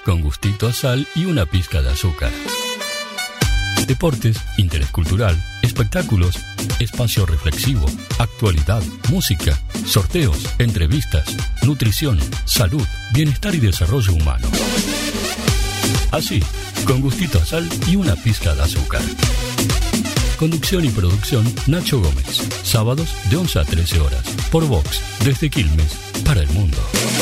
con gustito a sal y una pizca de azúcar. Deportes, interés cultural, espectáculos, espacio reflexivo, actualidad, música, sorteos, entrevistas, nutrición, salud, bienestar y desarrollo humano. Así, con gustito a sal y una pizca de azúcar. Conducción y producción Nacho Gómez. Sábados de 11 a 13 horas. Por Vox, desde Quilmes, para el mundo.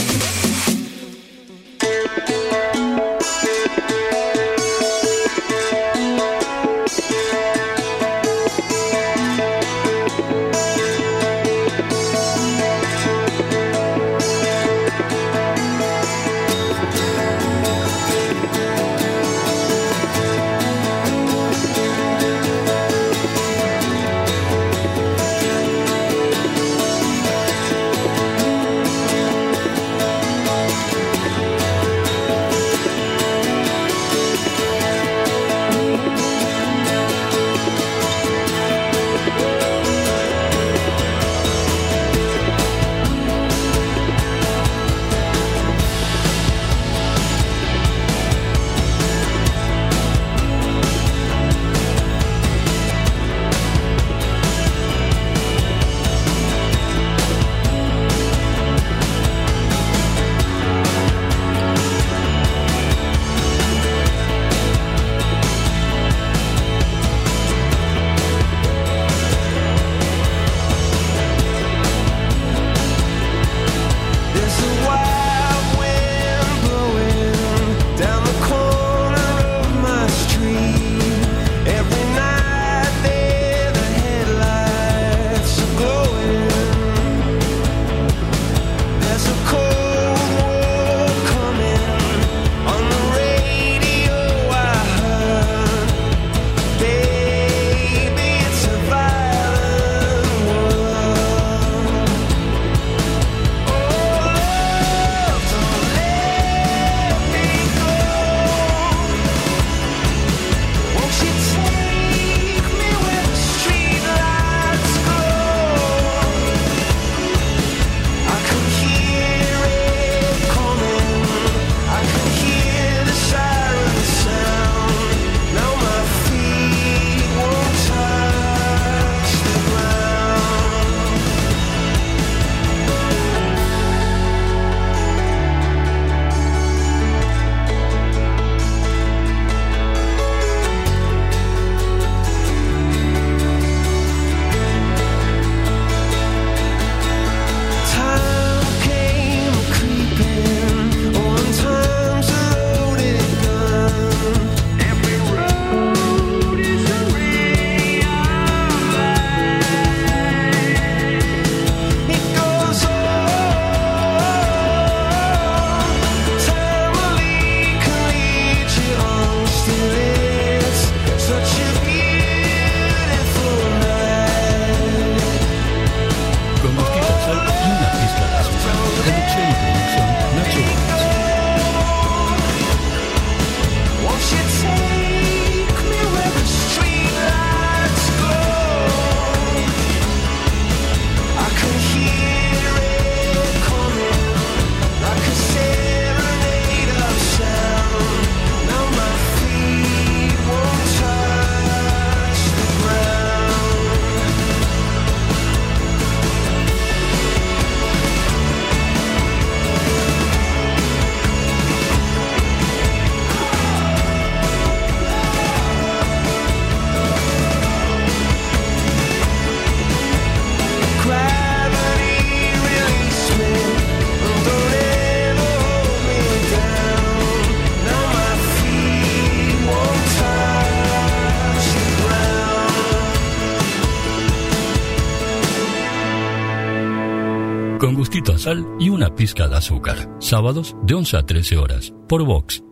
Con gustito a sal y una pizca de azúcar. Sábados de 11 a 13 horas. Por Vox.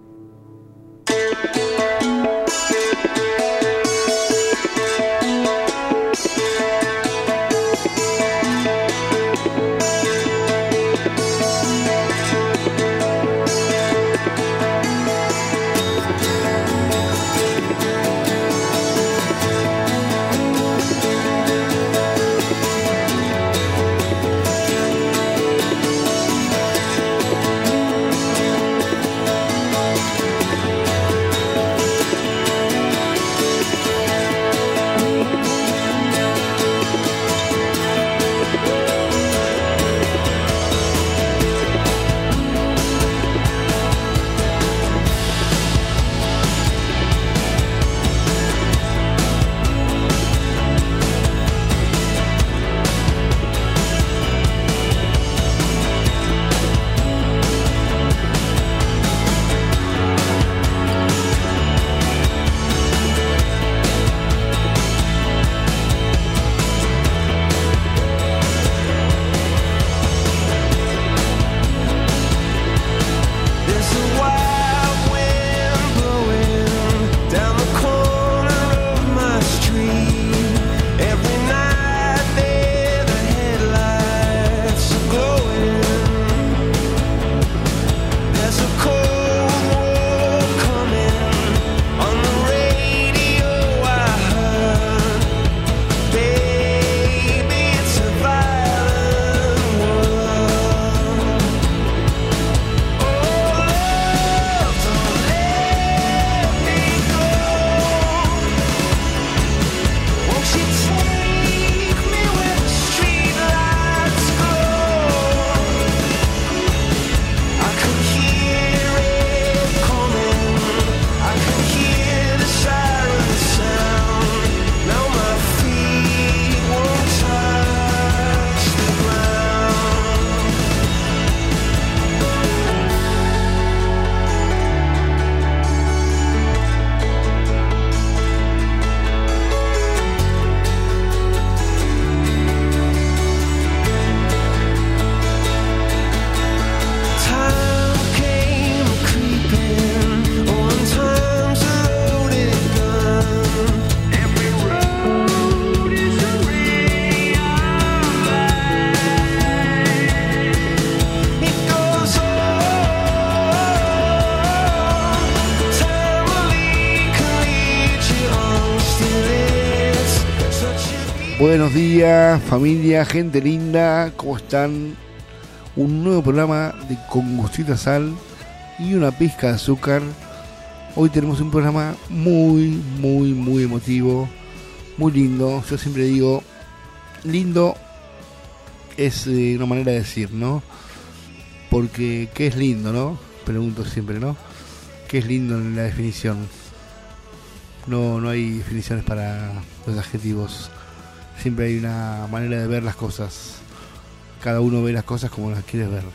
Buenos días, familia, gente linda, ¿cómo están? Un nuevo programa de Con Gustito a Sal y una pizca de azúcar. Hoy tenemos un programa muy emotivo, muy lindo. Yo siempre digo, lindo es una manera de decir, ¿no? Porque, ¿qué es lindo, no? Pregunto siempre, ¿no? ¿Qué es lindo en la definición? No hay definiciones para los adjetivos. Siempre hay una manera de ver las cosas. Cada uno ve las cosas como las quiere ver.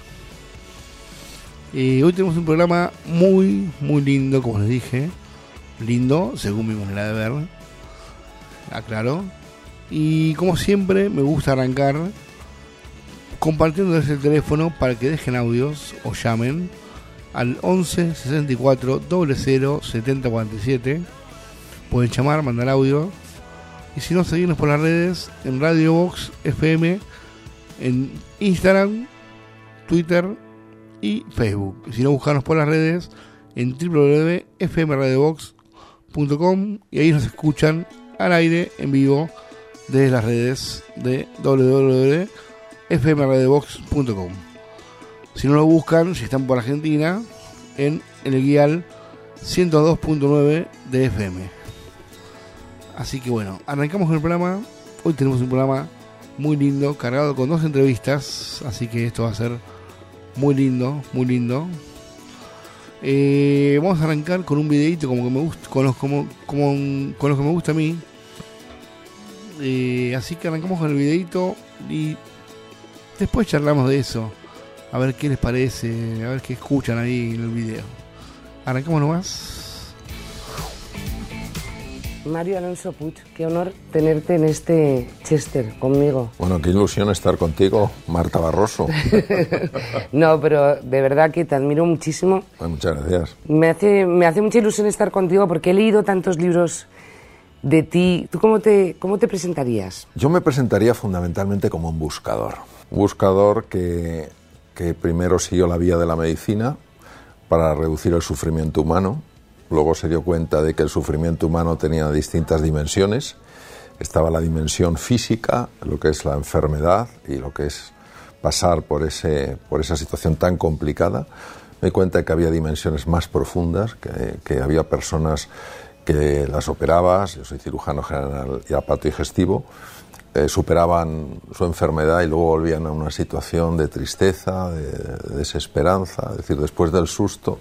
Hoy tenemos un programa muy lindo, como les dije. Lindo, según mi manera de ver. Aclaro. Y como siempre, me gusta arrancar compartiéndoles el teléfono para que dejen audios o llamen al 11 64 00 70 47. Pueden llamar, mandar audio. Y si no, seguirnos por las redes en Radio Box FM, en Instagram, Twitter y Facebook. Y si no, buscarnos por las redes en www.fmradiobox.com y ahí nos escuchan al aire, en vivo, desde las redes de www.fmradiobox.com. Si no lo buscan, si están por Argentina, en el guial 102.9 de FM. Así que bueno, arrancamos con el programa. Hoy tenemos un programa muy lindo, cargado con 2 entrevistas. Así que esto va a ser muy lindo. Vamos a arrancar con un videito como que me gusta, con los que me gusta a mí. Así que arrancamos con el videito y después charlamos de eso. A ver qué les parece, a ver qué escuchan ahí en el video. Arrancamos nomás. Mario Alonso Puig, qué honor tenerte en este Chester conmigo. Bueno, qué ilusión estar contigo, Marta Barroso. No, pero de verdad que te admiro muchísimo. Ay, muchas gracias. Me hace mucha ilusión estar contigo porque he leído tantos libros de ti. ¿Tú cómo te presentarías? Yo me presentaría fundamentalmente como un buscador. Un buscador que primero siguió la vía de la medicina para reducir el sufrimiento humano. Luego se dio cuenta de que el sufrimiento humano tenía distintas dimensiones. Estaba la dimensión física, lo que es la enfermedad y lo que es pasar por esa situación tan complicada. Me di cuenta de que había dimensiones más profundas, que había personas que las operabas, yo soy cirujano general y aparato digestivo, superaban su enfermedad y luego volvían a una situación de tristeza, de desesperanza, es decir, después del susto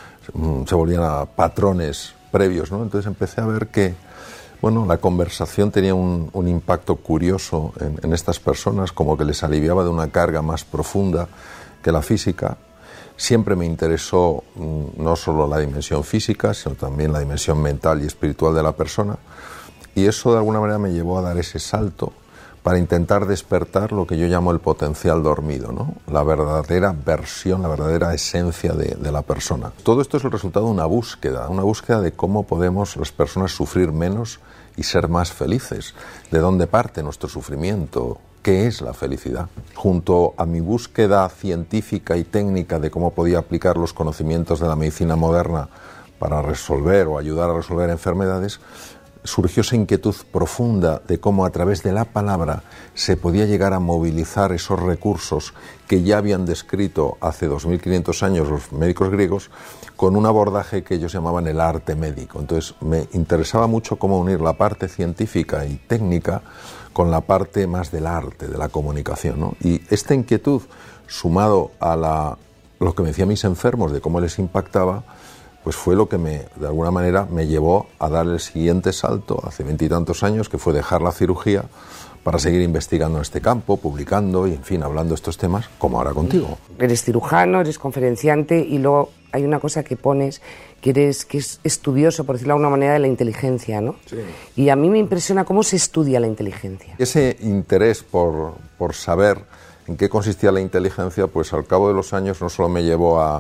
se volvían a patrones previos, ¿no? Entonces empecé a ver que, bueno, la conversación tenía un impacto curioso en estas personas, como que les aliviaba de una carga más profunda que la física. Siempre me interesó no solo la dimensión física, sino también la dimensión mental y espiritual de la persona, y eso de alguna manera me llevó a dar ese salto para intentar despertar lo que yo llamo el potencial dormido, ¿no? La verdadera versión, la verdadera esencia de la persona. Todo esto es el resultado de una búsqueda de cómo podemos las personas sufrir menos y ser más felices. ¿De dónde parte nuestro sufrimiento? ¿Qué es la felicidad? Junto a mi búsqueda científica y técnica de cómo podía aplicar los conocimientos de la medicina moderna para resolver o ayudar a resolver enfermedades, surgió esa inquietud profunda de cómo a través de la palabra se podía llegar a movilizar esos recursos que ya habían descrito hace 2500 años los médicos griegos con un abordaje que ellos llamaban el arte médico. Entonces me interesaba mucho cómo unir la parte científica y técnica con la parte más del arte, de la comunicación, ¿no? Y esta inquietud, sumado a lo que me decían mis enfermos de cómo les impactaba, pues fue lo que de alguna manera me llevó a dar el siguiente salto hace 20 y tantos años, que fue dejar la cirugía para seguir investigando en este campo, publicando y, en fin, hablando de estos temas, como ahora contigo. Eres cirujano, eres conferenciante y luego hay una cosa que pones que es estudioso, por decirlo de alguna manera, de la inteligencia, ¿no? Sí. Y a mí me impresiona cómo se estudia la inteligencia. Ese interés por saber en qué consistía la inteligencia, pues al cabo de los años no solo me llevó a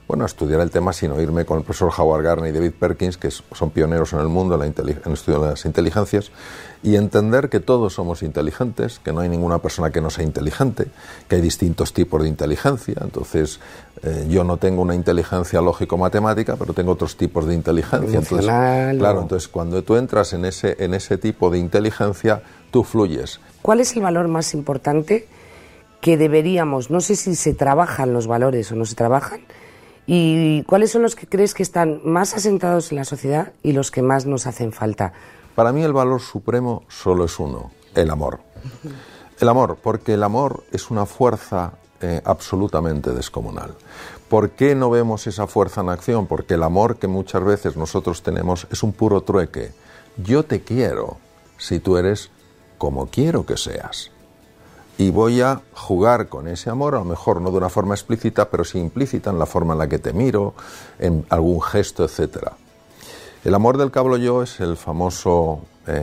bueno, a estudiar el tema sin oírme con el profesor Howard Gardner y David Perkins, que son pioneros en el mundo en el estudio de las inteligencias, y entender que todos somos inteligentes, que no hay ninguna persona que no sea inteligente, que hay distintos tipos de inteligencia. Entonces, yo no tengo una inteligencia lógico-matemática, pero tengo otros tipos de inteligencia. Entonces, claro, entonces cuando tú entras en ese tipo de inteligencia, tú fluyes. ¿Cuál es el valor más importante que deberíamos, no sé si se trabajan los valores o no se trabajan, y cuáles son los que crees que están más asentados en la sociedad y los que más nos hacen falta? Para mí el valor supremo solo es uno, el amor. El amor, porque el amor es una fuerza absolutamente descomunal. ¿Por qué no vemos esa fuerza en acción? Porque el amor que muchas veces nosotros tenemos es un puro trueque. Yo te quiero si tú eres como quiero que seas. Y voy a jugar con ese amor, a lo mejor no de una forma explícita, pero sí implícita en la forma en la que te miro, en algún gesto, etc. El amor del que hablo yo es el famoso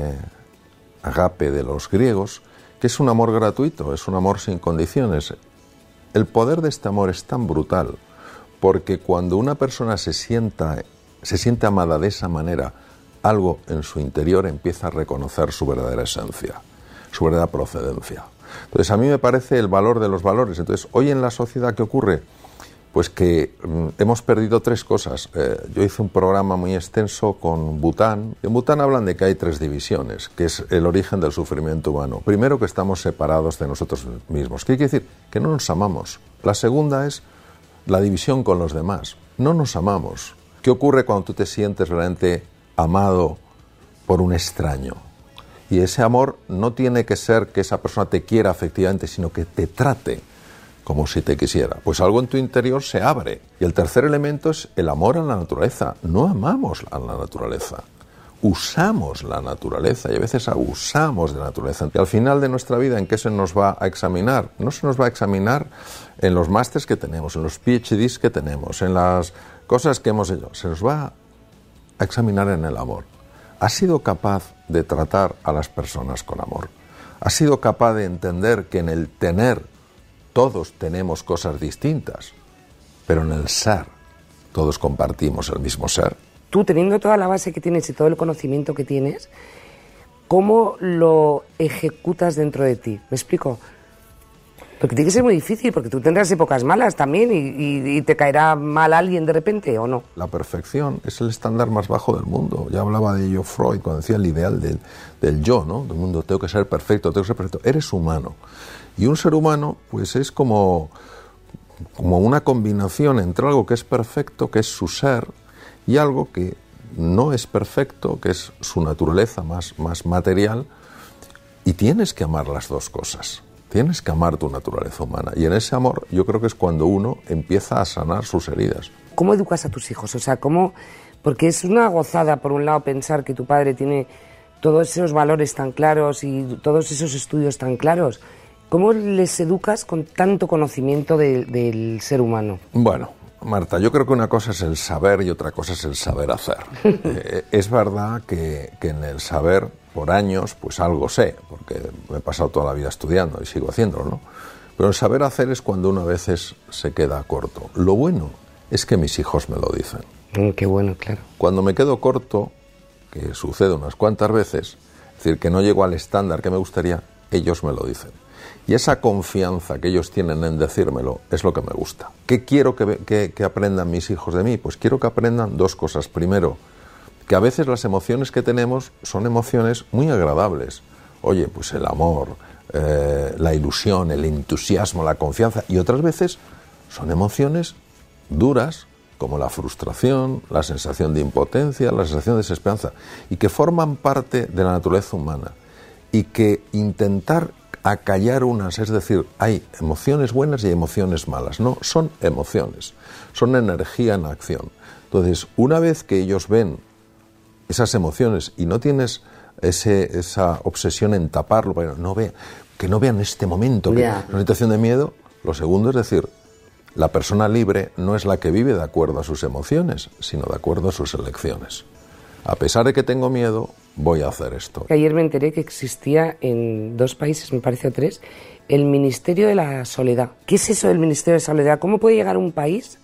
agape de los griegos, que es un amor gratuito, es un amor sin condiciones. El poder de este amor es tan brutal, porque cuando una persona se siente amada de esa manera, algo en su interior empieza a reconocer su verdadera esencia, su verdadera procedencia. Entonces, a mí me parece el valor de los valores. Entonces, hoy en la sociedad, ¿qué ocurre? Pues que hemos perdido tres cosas. Yo hice un programa muy extenso con Bután. En Bután hablan de que hay tres divisiones, que es el origen del sufrimiento humano. Primero, que estamos separados de nosotros mismos. ¿Qué quiere decir? Que no nos amamos. La segunda es la división con los demás. No nos amamos. ¿Qué ocurre cuando tú te sientes realmente amado por un extraño? Y ese amor no tiene que ser que esa persona te quiera afectivamente, sino que te trate como si te quisiera. Pues algo en tu interior se abre. Y el tercer elemento es el amor a la naturaleza. No amamos a la naturaleza. Usamos la naturaleza y a veces abusamos de la naturaleza. Y al final de nuestra vida, ¿en qué se nos va a examinar? No se nos va a examinar en los másters que tenemos, en los PhDs que tenemos, en las cosas que hemos hecho. Se nos va a examinar en el amor. ¿Has sido capaz de tratar a las personas con amor? ¿Has sido capaz de entender que en el tener todos tenemos cosas distintas, pero en el ser todos compartimos el mismo ser? Tú, teniendo toda la base que tienes y todo el conocimiento que tienes, ¿cómo lo ejecutas dentro de ti? ¿Me explico? Porque tiene que ser muy difícil, porque tú tendrás épocas malas también y te caerá mal alguien de repente, ¿o no? La perfección es el estándar más bajo del mundo. Ya hablaba de ello Freud cuando decía el ideal del yo, ¿no? Del mundo, tengo que ser perfecto, tengo que ser perfecto. Eres humano. Y un ser humano, pues es como una combinación entre algo que es perfecto, que es su ser, y algo que no es perfecto, que es su naturaleza más material, y tienes que amar las dos cosas. Tienes que amar tu naturaleza humana. Y en ese amor yo creo que es cuando uno empieza a sanar sus heridas. ¿Cómo educas a tus hijos? O sea, ¿cómo? Porque es una gozada, por un lado, pensar que tu padre tiene todos esos valores tan claros y todos esos estudios tan claros. ¿Cómo les educas con tanto conocimiento del ser humano? Bueno, Marta, yo creo que una cosa es el saber y otra cosa es el saber hacer. Es verdad que en el saber, por años, pues algo sé, porque me he pasado toda la vida estudiando y sigo haciéndolo, ¿no? Pero el saber hacer es cuando uno a veces se queda corto. Lo bueno es que mis hijos me lo dicen. Qué bueno, claro. Cuando me quedo corto, que sucede unas cuantas veces, es decir, que no llego al estándar que me gustaría, ellos me lo dicen. Y esa confianza que ellos tienen en decírmelo es lo que me gusta. ¿Qué quiero que aprendan mis hijos de mí? Pues quiero que aprendan dos cosas. Primero, que a veces las emociones que tenemos son emociones muy agradables. Oye, pues el amor, la ilusión, el entusiasmo, la confianza. Y otras veces son emociones duras, como la frustración, la sensación de impotencia, la sensación de desesperanza, y que forman parte de la naturaleza humana. Y que intentar acallar unas, es decir, hay emociones buenas y emociones malas. No, son emociones, son energía en acción. Entonces, una vez que ellos ven esas emociones y no tienes esa obsesión en taparlo, para que no vean este momento, que es una situación de miedo, lo segundo es decir, la persona libre no es la que vive de acuerdo a sus emociones, sino de acuerdo a sus elecciones. A pesar de que tengo miedo, voy a hacer esto. Ayer me enteré que existía en 2 países, me parece, o 3, el Ministerio de la Soledad. ¿Qué es eso del Ministerio de la Soledad? ¿Cómo puede llegar un país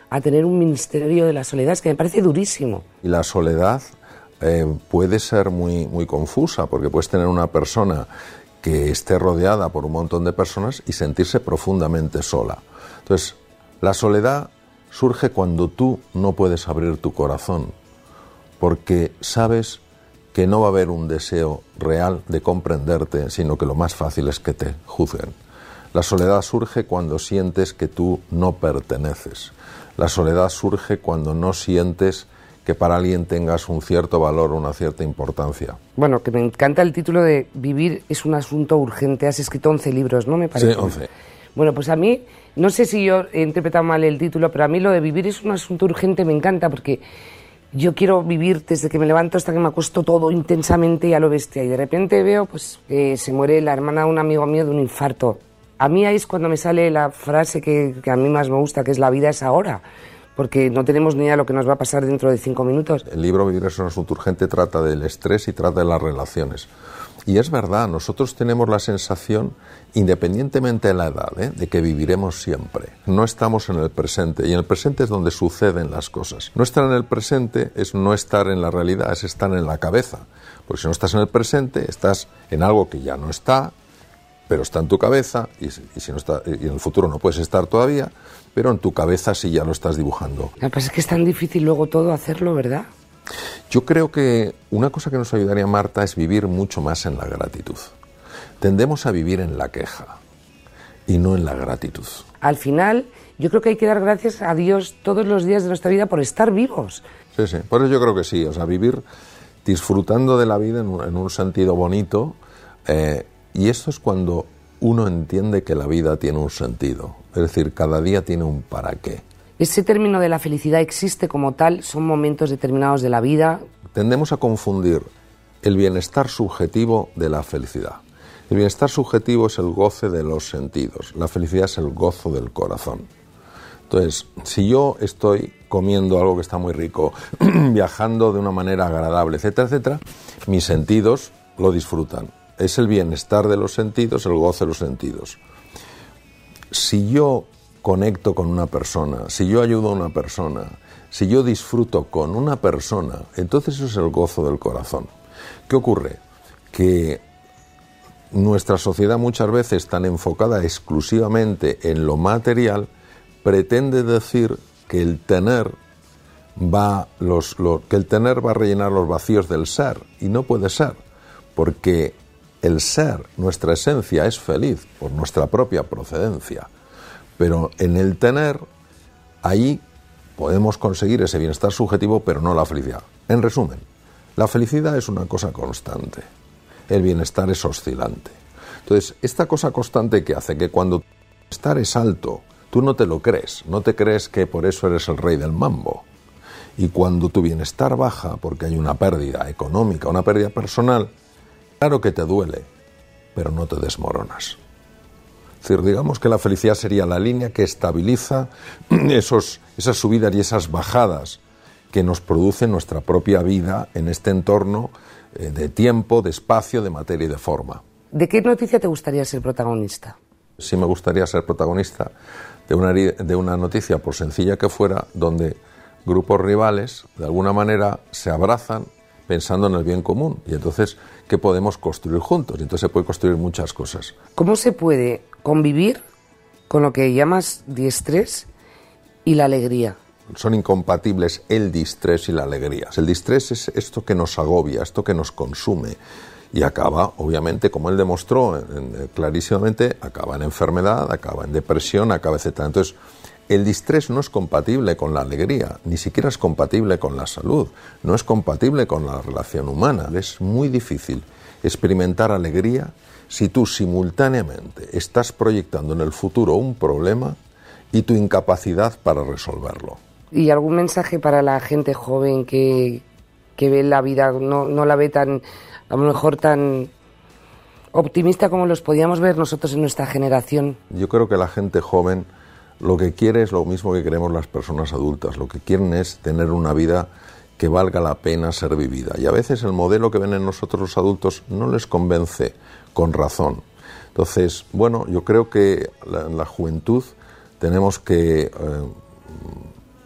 a tener un ministerio de la soledad, es que me parece durísimo. Y la soledad puede ser muy, muy confusa, porque puedes tener una persona que esté rodeada por un montón de personas y sentirse profundamente sola. Entonces, la soledad surge cuando tú no puedes abrir tu corazón, porque sabes que no va a haber un deseo real de comprenderte, sino que lo más fácil es que te juzguen. La soledad surge cuando sientes que tú no perteneces. La soledad surge cuando no sientes que para alguien tengas un cierto valor, una cierta importancia. Bueno, que me encanta el título de Vivir es un asunto urgente. Has escrito 11 libros, ¿no? Me parece. Sí, 11. Bueno, pues a mí, no sé si yo he interpretado mal el título, pero a mí lo de vivir es un asunto urgente me encanta, porque yo quiero vivir desde que me levanto hasta que me acuesto todo intensamente y a lo bestia. Y de repente veo pues que se muere la hermana de un amigo mío de un infarto. A mí ahí es cuando me sale la frase que a mí más me gusta, que es la vida es ahora, porque no tenemos ni idea de lo que nos va a pasar dentro de 5 minutos. El libro Vivir es un asunto urgente trata del estrés y trata de las relaciones. Y es verdad, nosotros tenemos la sensación, independientemente de la edad, de que viviremos siempre. No estamos en el presente, y en el presente es donde suceden las cosas. No estar en el presente es no estar en la realidad, es estar en la cabeza. Porque si no estás en el presente, estás en algo que ya no está, pero está en tu cabeza, y si no está, y en el futuro no puedes estar todavía, pero en tu cabeza sí ya lo estás dibujando. Lo que pasa es que es tan difícil luego todo hacerlo, ¿verdad? Yo creo que una cosa que nos ayudaría, Marta, es vivir mucho más en la gratitud. Tendemos a vivir en la queja y no en la gratitud. Al final, yo creo que hay que dar gracias a Dios todos los días de nuestra vida por estar vivos. Sí, sí, por eso yo creo que sí, o sea, vivir disfrutando de la vida en un sentido bonito, y esto es cuando uno entiende que la vida tiene un sentido, es decir, cada día tiene un para qué. ¿Ese término de la felicidad existe como tal? ¿Son momentos determinados de la vida? Tendemos a confundir el bienestar subjetivo de la felicidad. El bienestar subjetivo es el goce de los sentidos, la felicidad es el gozo del corazón. Entonces, si yo estoy comiendo algo que está muy rico, viajando de una manera agradable, etcétera, etcétera, mis sentidos lo disfrutan. Es el bienestar de los sentidos, el goce de los sentidos. Si yo conecto con una persona, si yo ayudo a una persona, si yo disfruto con una persona, entonces eso es el gozo del corazón. ¿Qué ocurre? Que nuestra sociedad muchas veces, tan enfocada exclusivamente en lo material, pretende decir que el tener va a rellenar los vacíos del ser, y no puede ser, porque el ser, nuestra esencia, es feliz por nuestra propia procedencia. Pero en el tener, ahí podemos conseguir ese bienestar subjetivo, pero no la felicidad. En resumen, la felicidad es una cosa constante, el bienestar es oscilante. Entonces, esta cosa constante que hace que cuando tu bienestar es alto, tú no te lo crees, no te crees que por eso eres el rey del mambo. Y cuando tu bienestar baja, porque hay una pérdida económica, una pérdida personal, claro que te duele, pero no te desmoronas. Es decir, digamos que la felicidad sería la línea que estabiliza esas subidas y esas bajadas que nos produce nuestra propia vida en este entorno de tiempo, de espacio, de materia y de forma. ¿De qué noticia te gustaría ser protagonista? Sí me gustaría ser protagonista de una noticia, por sencilla que fuera, donde grupos rivales, de alguna manera, se abrazan pensando en el bien común. Y entonces, ¿qué podemos construir juntos? Y entonces se puede construir muchas cosas. ¿Cómo se puede convivir con lo que llamas distrés y la alegría? Son incompatibles el distrés y la alegría. El distrés es esto que nos agobia, esto que nos consume, y acaba, obviamente, como él demostró clarísimamente, acaba en enfermedad, acaba en depresión, acaba etcétera. Entonces, el distrés no es compatible con la alegría, ni siquiera es compatible con la salud, no es compatible con la relación humana. Es muy difícil experimentar alegría si tú simultáneamente estás proyectando en el futuro un problema y tu incapacidad para resolverlo. ¿Y algún mensaje para la gente joven que ve la vida, no la ve tan, a lo mejor tan optimista como los podíamos ver nosotros en nuestra generación? Yo creo que la gente joven lo que quiere es lo mismo que queremos las personas adultas. Lo que quieren es tener una vida que valga la pena ser vivida. Y a veces el modelo que ven en nosotros los adultos no les convence con razón. Entonces, bueno, yo creo que en la juventud tenemos que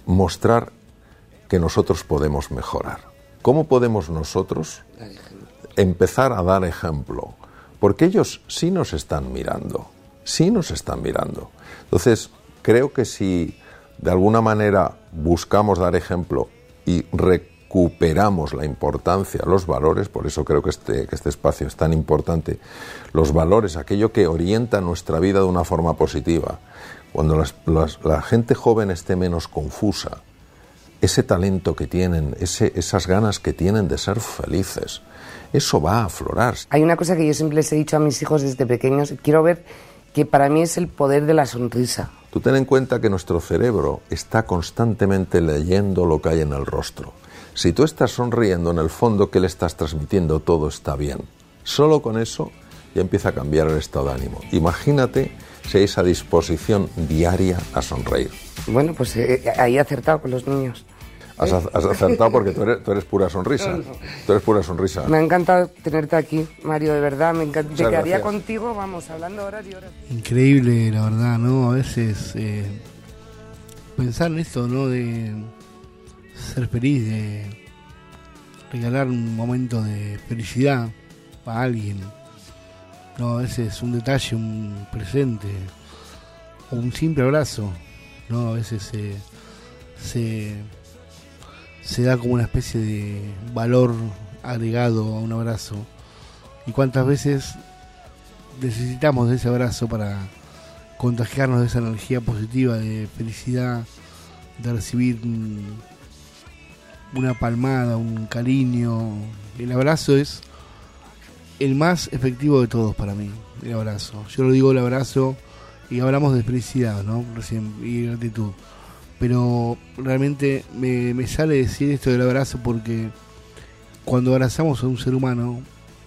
mostrar que nosotros podemos mejorar. ¿Cómo podemos nosotros empezar a dar ejemplo? Porque ellos sí nos están mirando, sí nos están mirando. Entonces, creo que si de alguna manera buscamos dar ejemplo y recuperamos la importancia, los valores, por eso creo que este espacio es tan importante, los valores, aquello que orienta nuestra vida de una forma positiva. Cuando la gente joven esté menos confusa, ese talento que tienen, esas ganas que tienen de ser felices, eso va a aflorar. Hay una cosa que yo siempre les he dicho a mis hijos desde pequeños, quiero ver que para mí es el poder de la sonrisa. Tú ten en cuenta que nuestro cerebro está constantemente leyendo lo que hay en el rostro. Si tú estás sonriendo, en el fondo, ¿qué le estás transmitiendo? Todo está bien. Solo con eso ya empieza a cambiar el estado de ánimo. Imagínate si hay esa disposición diaria a sonreír. Bueno, pues ahí he acertado con los niños. Has acertado porque tú eres pura sonrisa. Tú eres pura sonrisa. Me ha encantado tenerte aquí, Mario, de verdad. Me encanta. Te quedaría gracias. Contigo, vamos, hablando horas y horas. Increíble, la verdad, ¿no? A veces pensar en esto, ¿no? De ser feliz, de regalar un momento de felicidad a alguien, ¿no? A veces un detalle, un presente, o un simple abrazo, ¿no? A veces se da como una especie de valor agregado a un abrazo. Y cuántas veces necesitamos de ese abrazo para contagiarnos de esa energía positiva, de felicidad, de recibir una palmada, un cariño. El abrazo es el más efectivo de todos para mí, el abrazo. Yo lo digo el abrazo y hablamos de felicidad, ¿no? Recién, y gratitud. Pero realmente me sale decir esto del abrazo porque cuando abrazamos a un ser humano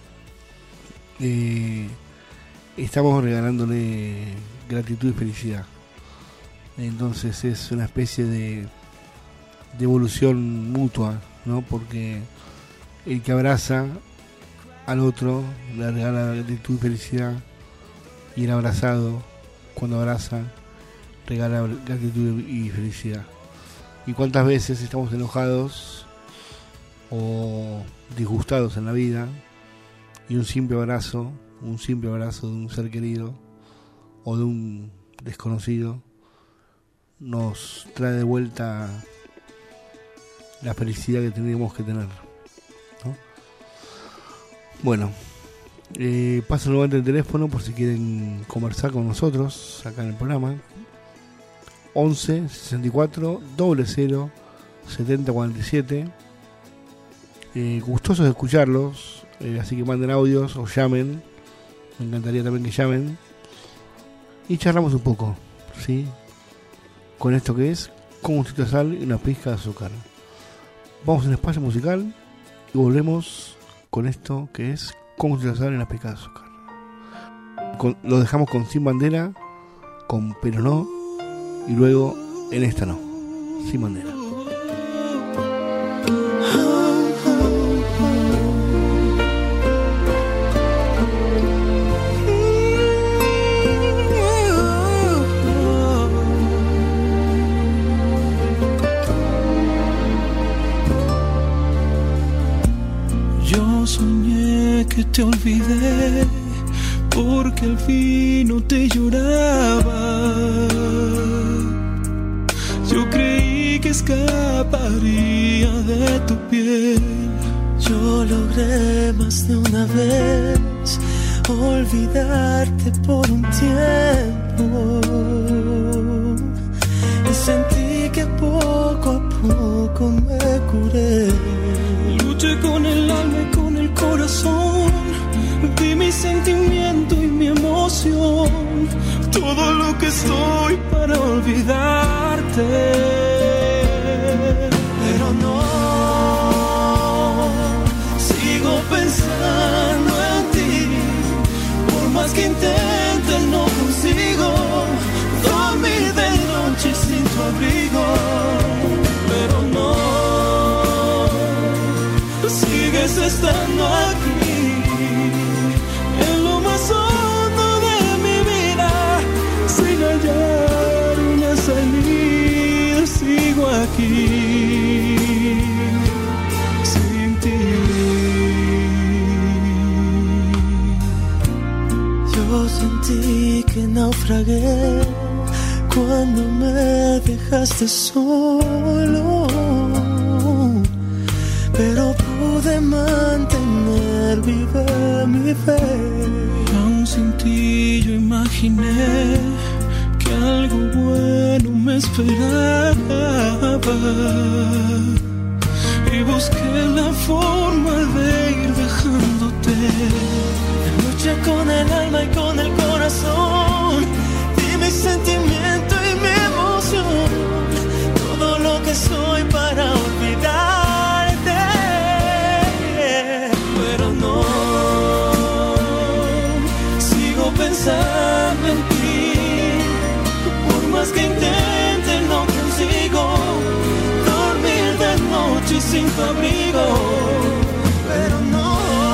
estamos regalándole gratitud y felicidad. Entonces es una especie de evolución mutua, ¿no? Porque el que abraza al otro le regala gratitud y felicidad, y el abrazado, cuando abraza, regala gratitud y felicidad. Y cuántas veces estamos enojados o disgustados en la vida, y un simple abrazo de un ser querido o de un desconocido nos trae de vuelta la felicidad que tenemos que tener, ¿no? Bueno, paso nuevamente el teléfono por si quieren conversar con nosotros acá en el programa. 11 64 00 70 47. Gustosos de escucharlos, así que manden audios o llamen. Me encantaría también que llamen y charlamos un poco, ¿sí? Con esto que es con un gustito de sal y una pizca de azúcar. Vamos a un espacio musical y volvemos con esto que es con un gustito de sal y una pizca de azúcar. Lo dejamos con Sin Bandera, con Pero No, y luego en esta no, Sin Bandera. Yo soñé que te olvidé porque al fin no te lloraba. Yo creí que escaparía de tu piel. Yo logré más de una vez olvidarte por un tiempo, y sentí que poco a poco me curé. Luché con el alma y con el corazón, di mi sentimiento y mi emoción, todo lo que soy para olvidarte. Pero no, sigo pensando en ti, por más que intente no consigo dormir de noche sin tu abrigo. Pero no, sigues estando aquí, en lo más hondo de mi vida, sin hallar una salida, aquí sin ti. Yo sentí que naufragué cuando me dejaste solo, pero pude mantener viva mi fe. Y aún sin ti yo imaginé que algo bueno me esperaba, y busqué la forma de ir dejándote. Luché con el alma y con el corazón, di mi sentimiento y mi emoción, todo lo que soy para olvidarte. Pero no, sigo pensando en ti, por más que intente no consigo dormir de noche sin tu abrigo. Pero no,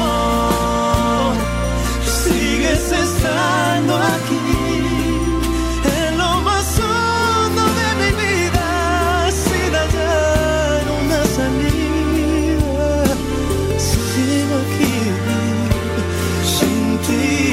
sigues estando aquí, en lo más hondo de mi vida, sin hallar una salida. Sigo aquí, sin ti.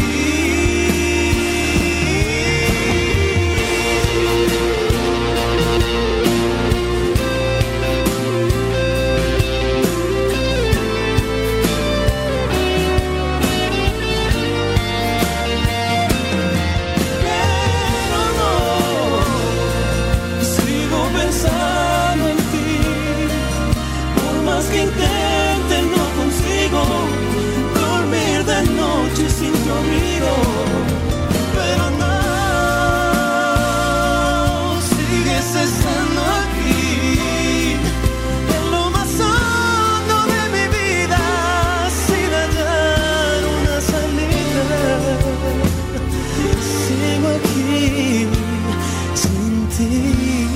Sin tu amigo, pero no, sigues estando aquí, en lo más hondo de mi vida, sin hallar una salida. Sigo aquí, sin ti.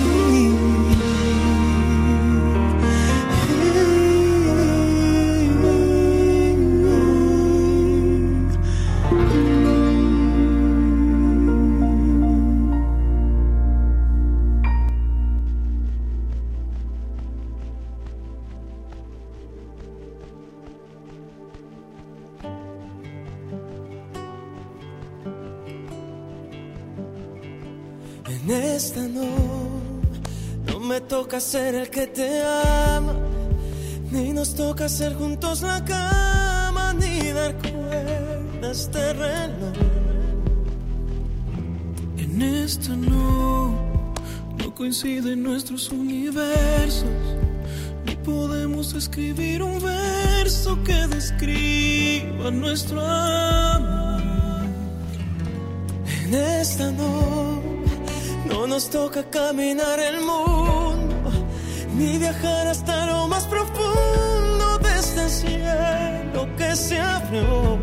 En esta no me toca ser el que te ama, ni nos toca hacer juntos la cama, ni dar cuerdas de reloj. En esta no coinciden nuestros universos, ni podemos escribir un verso que describa nuestro amor. En esta no nos toca caminar el mundo, ni viajar hasta lo más profundo de este cielo que se abrió.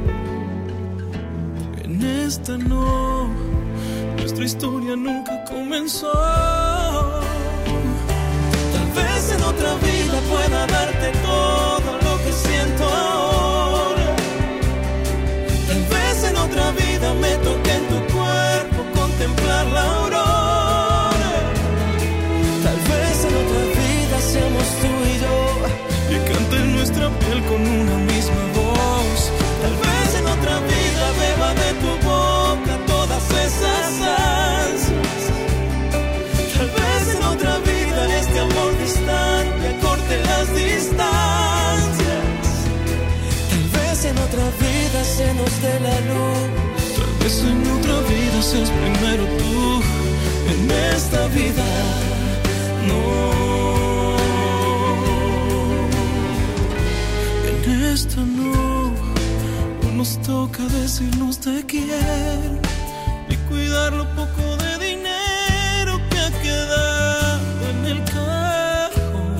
En esta no, nuestra historia nunca comenzó. Tal vez en otra vida pueda darte todo lo que siento ahora. Tal vez en otra vida me toque en tu cuerpo contemplar la aurora. Tal vez en otra vida seamos tú y yo, y cante en nuestra piel con una misma voz. Tal vez en otra vida beba de tu boca todas esas ansias. Tal vez en otra vida este amor distante acorte las distancias. Tal vez en otra vida se nos dé la luz. Tal vez en otra vida seas primero tú. En esta vida no. En esta no nos toca decirnos te quiero, ni cuidar lo poco de dinero que ha quedado en el cajón.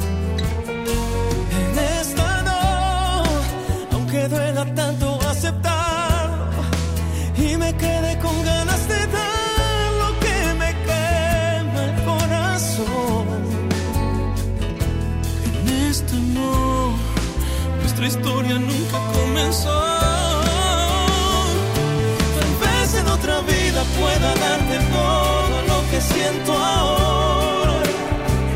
En esta no, aunque duela tanto aceptarlo y me quedé con ganas de dar lo que me quema el corazón. En esta no, nuestra historia nunca comenzó. Tal vez en otra vida pueda darte todo lo que siento ahora.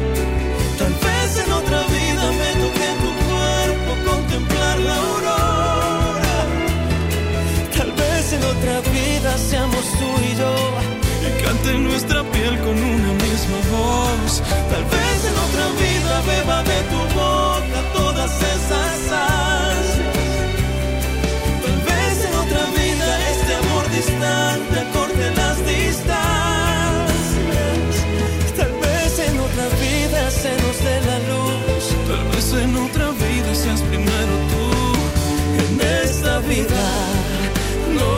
vida. No,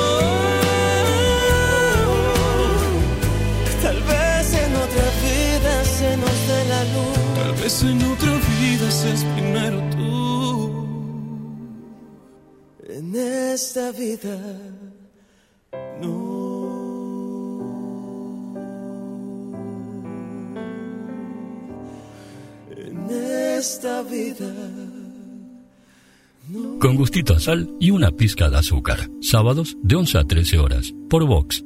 tal vez en otra vida se nos dé la luz. Tal vez en otra vida seas primero tú. En esta vida, no. En esta vida, no. Con gustito a sal y una pizca de azúcar. Sábados de 11 a 13 horas. Por Vox.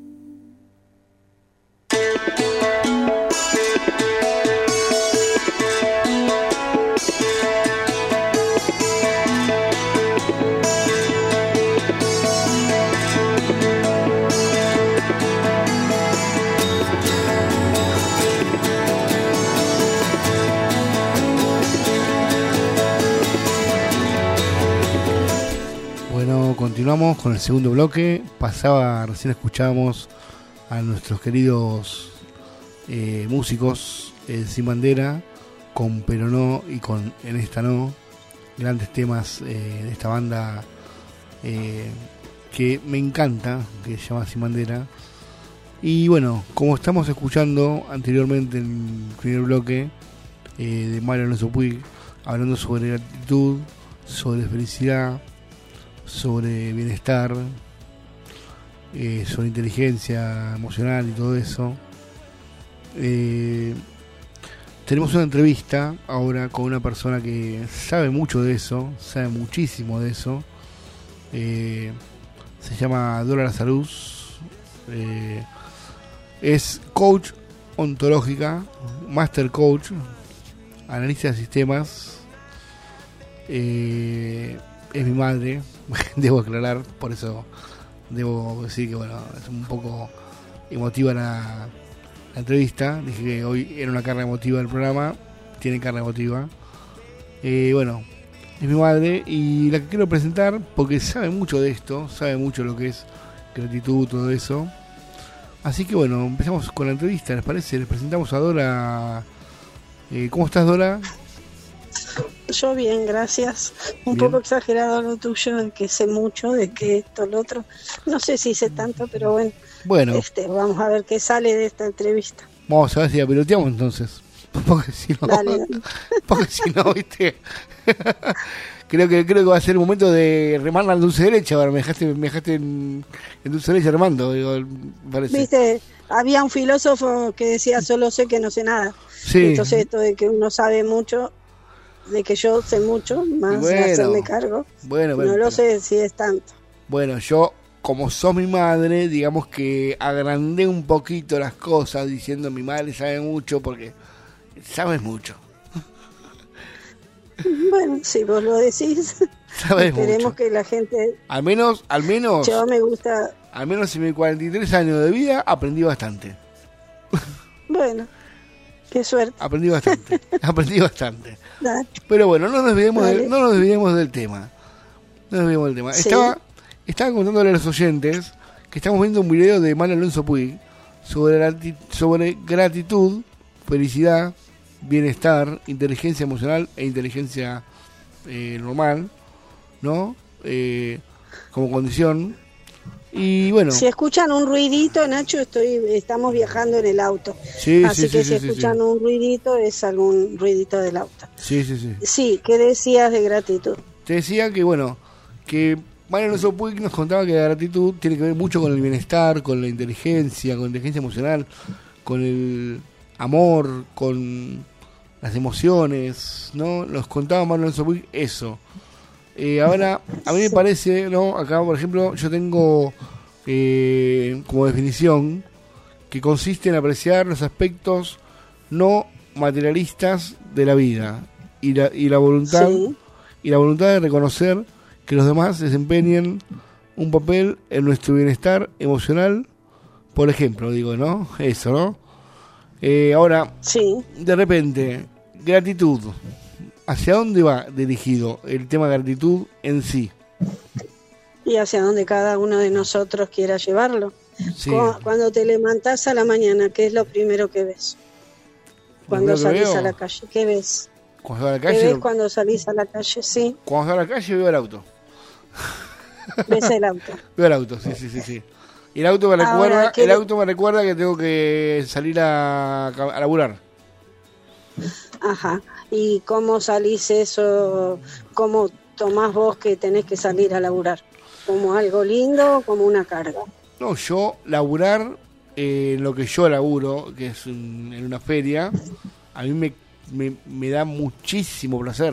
Continuamos con el segundo bloque. Recién escuchábamos a nuestros queridos músicos Sin Bandera con Pero No y con En Esta No, grandes temas de esta banda que me encanta, que se llama Sin Bandera. Y bueno, como estamos escuchando anteriormente en el primer bloque de Mario Alonso Puig, hablando sobre gratitud, sobre felicidad, sobre bienestar, sobre inteligencia emocional y todo eso. Tenemos una entrevista ahora con una persona que sabe mucho de eso, sabe muchísimo de eso. Se llama Dora Lazarus. Es coach ontológica, master coach, analista de sistemas. Es mi madre, debo aclarar, por eso debo decir que bueno, es un poco emotiva la entrevista. Dije que hoy era una carga emotiva del programa, tiene carga emotiva. Bueno, es mi madre y la que quiero presentar porque sabe mucho de esto, sabe mucho lo que es gratitud, todo eso. Así que bueno, empezamos con la entrevista, ¿les parece? Les presentamos a Dora. ¿Cómo estás, Dora? Yo bien, gracias. Un Bien. poco exagerado lo tuyo, de que sé mucho, de que esto, lo otro. No sé si sé tanto, pero bueno. Bueno, Vamos a ver qué sale de esta entrevista. vamos a ver si la piloteamos entonces. Porque si no, Dale. porque si no, viste. creo que va a ser el momento de remarla en dulce derecha. Ahora me dejaste en dulce derecha remando, digo, me parece. Viste, había un filósofo que decía, solo sé que no sé nada. Sí. Entonces esto de que uno sabe mucho, de que yo sé mucho, más Bueno, hacerme cargo. Bueno, No lo sé si es tanto. Bueno, yo, como sos mi madre, digamos que agrandé un poquito las cosas diciendo mi madre sabe mucho porque sabes mucho. Bueno, si vos lo decís, Sabes esperemos mucho. que la gente... Al menos, Yo me gusta... al menos en mis 43 años de vida aprendí bastante. Bueno, qué suerte. Aprendí bastante. Dale. Pero bueno, no nos desviemos del Dale. tema. Sí. Estaba contándole a los oyentes que estamos viendo un video de Mario Alonso Puig sobre gratitud, felicidad, bienestar, inteligencia emocional e inteligencia normal, ¿no? Como condición. Y bueno. Si escuchan un ruidito, Nacho, estamos viajando en el auto. Sí, Así sí, que sí, si escuchan un ruidito, es algún ruidito del auto. Sí. Sí, ¿qué decías de gratitud? Te decía que bueno, que Mario Alonso Puig nos contaba que la gratitud tiene que ver mucho con el bienestar, con la inteligencia emocional, con el amor, con las emociones, ¿no? Nos contaba Mario Alonso Puig eso. Ahora, a mí me parece, ¿no? Acá, por ejemplo, yo tengo como definición que consiste en apreciar los aspectos no materialistas de la vida y la voluntad Sí. y la voluntad de reconocer que los demás desempeñen un papel en nuestro bienestar emocional, por ejemplo, digo, ¿no? Eso, ¿no? Ahora, Sí. de repente, gratitud. ¿Hacia dónde va dirigido el tema de gratitud en sí? Y hacia donde cada uno de nosotros quiera llevarlo. Sí. Cuando te levantás a la mañana, ¿qué es lo primero que ves? Cuando primero que salís veo, a la calle, ¿qué ves? Cuando salgo a la ¿Qué calle, ves cuando salís a la calle? Sí. cuando salgo a la calle veo el auto. ves el auto. Veo el auto, sí. Y el auto me recuerda que tengo que salir a laburar. Ajá. ¿Y cómo salís eso? ¿Cómo tomás vos que tenés que salir a laburar? ¿Como algo lindo o como una carga? No, yo laburar, lo que yo laburo, que es en una feria, a mí me da muchísimo placer.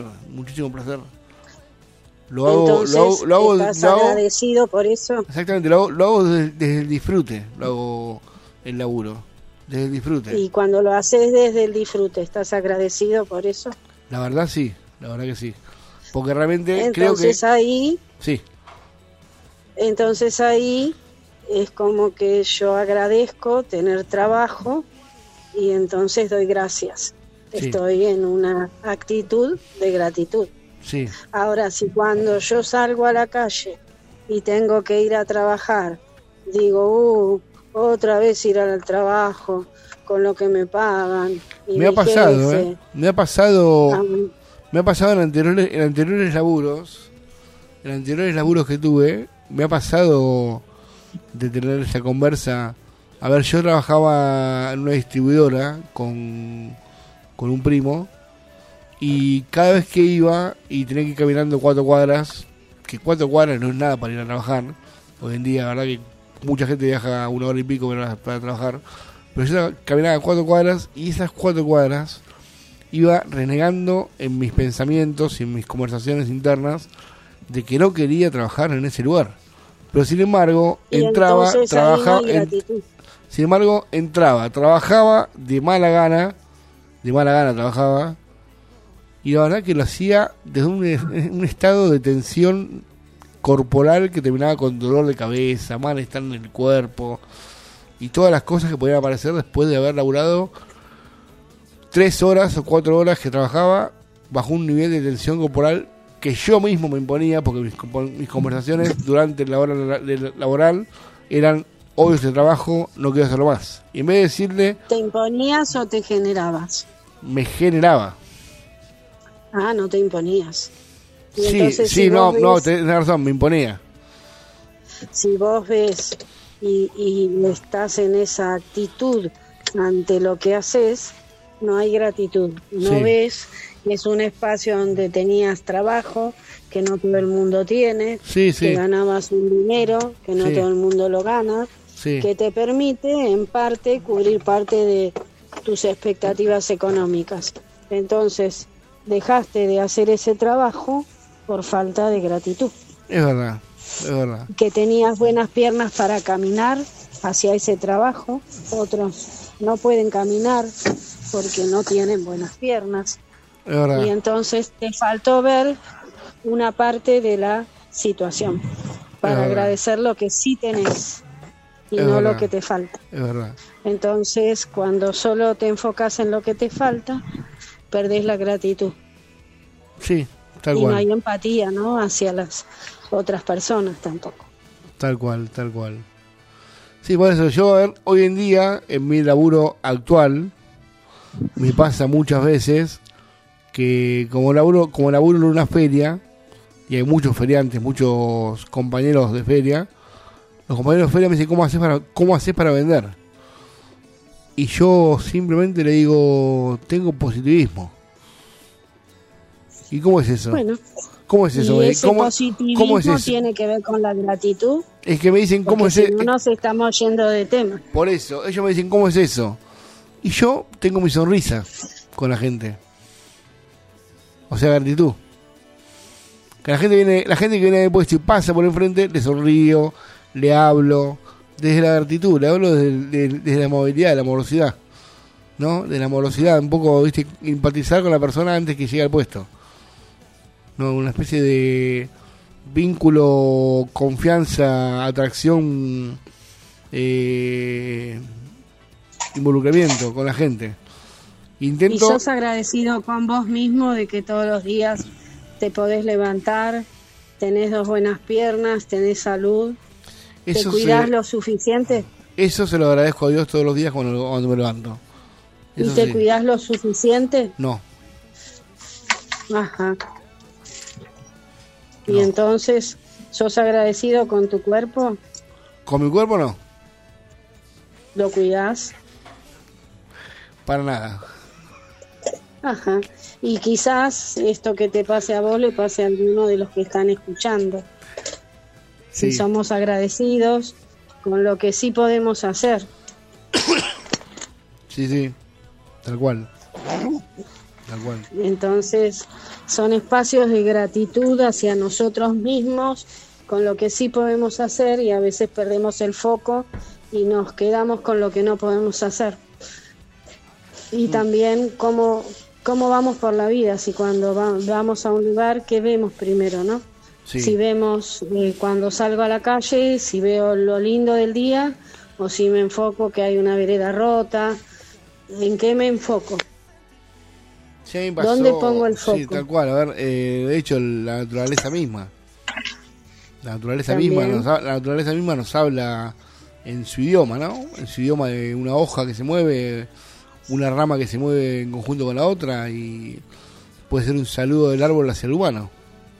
Entonces, ¿estás agradecido por eso? Exactamente, lo hago desde el disfrute, lo hago el laburo, desde el disfrute. Y cuando lo haces desde el disfrute, ¿estás agradecido por eso? La verdad que sí. Porque realmente entonces creo que... ahí... Sí. Entonces ahí es como que yo agradezco tener trabajo y entonces doy gracias. Sí. Estoy en una actitud de gratitud. Sí. Ahora, si cuando yo salgo a la calle y tengo que ir a trabajar, digo, otra vez ir al trabajo con lo que me pagan. Y me ha pasado, me ha pasado en anteriores laburos que tuve, me ha pasado de tener esa conversa. A ver, yo trabajaba en una distribuidora con un primo, y cada vez que iba y tenía que ir caminando 4 cuadras, que 4 cuadras no es nada para ir a trabajar, hoy en día la verdad que mucha gente viaja 1 hora y pico para trabajar, pero yo caminaba 4 cuadras y esas 4 cuadras iba renegando en mis pensamientos y en mis conversaciones internas de que no quería trabajar en ese lugar, pero sin embargo entraba, trabajaba, trabajaba de mala gana trabajaba. Y la verdad que lo hacía desde un estado de tensión corporal que terminaba con dolor de cabeza, malestar en el cuerpo y todas las cosas que podían aparecer después de haber laburado 3 horas o 4 horas que trabajaba bajo un nivel de tensión corporal que yo mismo me imponía, porque mis conversaciones durante la hora laboral eran: hoy este trabajo, no quiero hacerlo más. Y en vez de decirle... ¿Te imponías o te generabas? Me generaba. Ah, no te imponías. Y sí, entonces, sí, no, tenés razón, me imponía. Si vos ves y estás en esa actitud ante lo que haces, no hay gratitud. No ves que es un espacio donde tenías trabajo, que no todo el mundo tiene, que ganabas un dinero, que no todo el mundo lo gana, que te permite en parte cubrir parte de tus expectativas económicas. Entonces, dejaste de hacer ese trabajo por falta de gratitud. Es verdad. Que tenías buenas piernas para caminar hacia ese trabajo, otros no pueden caminar porque no tienen buenas piernas. Es verdad. Y entonces te faltó ver una parte de la situación para agradecer lo que sí tenés y no lo que te falta. Es verdad. Entonces, cuando solo te enfocas en lo que te falta, perdés la gratitud. Sí, tal cual. Y no hay empatía, ¿no?, hacia las otras personas tampoco. Tal cual. Sí, por eso yo, hoy en día, en mi laburo actual, me pasa muchas veces que como laburo en una feria, y hay muchos feriantes, muchos compañeros de feria, los compañeros de feria me dicen: ¿cómo haces para vender? Y yo simplemente le digo: tengo positivismo. ¿Y cómo es eso? Bueno, ¿cómo es eso? ¿y ese positivismo ¿cómo es eso? Tiene que ver con la gratitud? Es que me dicen: ¿cómo es eso? No nos estamos yendo de tema. Por eso, ellos me dicen: ¿cómo es eso? Y yo tengo mi sonrisa con la gente. O sea, gratitud. Que la gente que viene después y pasa por enfrente, le sonrío, le hablo, desde la gratitud, le hablo desde la amabilidad, de la amorosidad, ¿no? De la amorosidad, un poco, ¿viste? Empatizar con la persona antes que llegue al puesto, ¿no? Una especie de vínculo, confianza, atracción, involucramiento con la gente. Intento... ¿Y sos agradecido con vos mismo de que todos los días te podés levantar, tenés 2 buenas piernas, tenés salud? ¿Te cuidás lo suficiente? Eso se lo agradezco a Dios todos los días cuando me levanto. Eso ¿Y te cuidás lo suficiente? No. Ajá. Y entonces ¿Sos agradecido con tu cuerpo? ¿Con mi cuerpo no? ¿Lo cuidás? Para nada. Ajá. Y quizás esto que te pase a vos le pase a alguno de los que están escuchando. Sí. Si somos agradecidos con lo que sí podemos hacer. Sí, tal cual. Tal cual. Entonces, son espacios de gratitud hacia nosotros mismos con lo que sí podemos hacer, y a veces perdemos el foco y nos quedamos con lo que no podemos hacer. Y también cómo vamos por la vida, si cuando vamos a un lugar, ¿qué vemos primero, no? Sí. Si vemos cuando salgo a la calle, si veo lo lindo del día, o si me enfoco que hay una vereda rota. ¿En qué me enfoco? Sí, a mí me pasó, ¿Dónde pongo el foco? Sí, tal cual. A ver, de hecho, la naturaleza misma. La naturaleza También. misma nos habla en su idioma, ¿no? En su idioma, de una hoja que se mueve, una rama que se mueve en conjunto con la otra, y puede ser un saludo del árbol hacia el humano,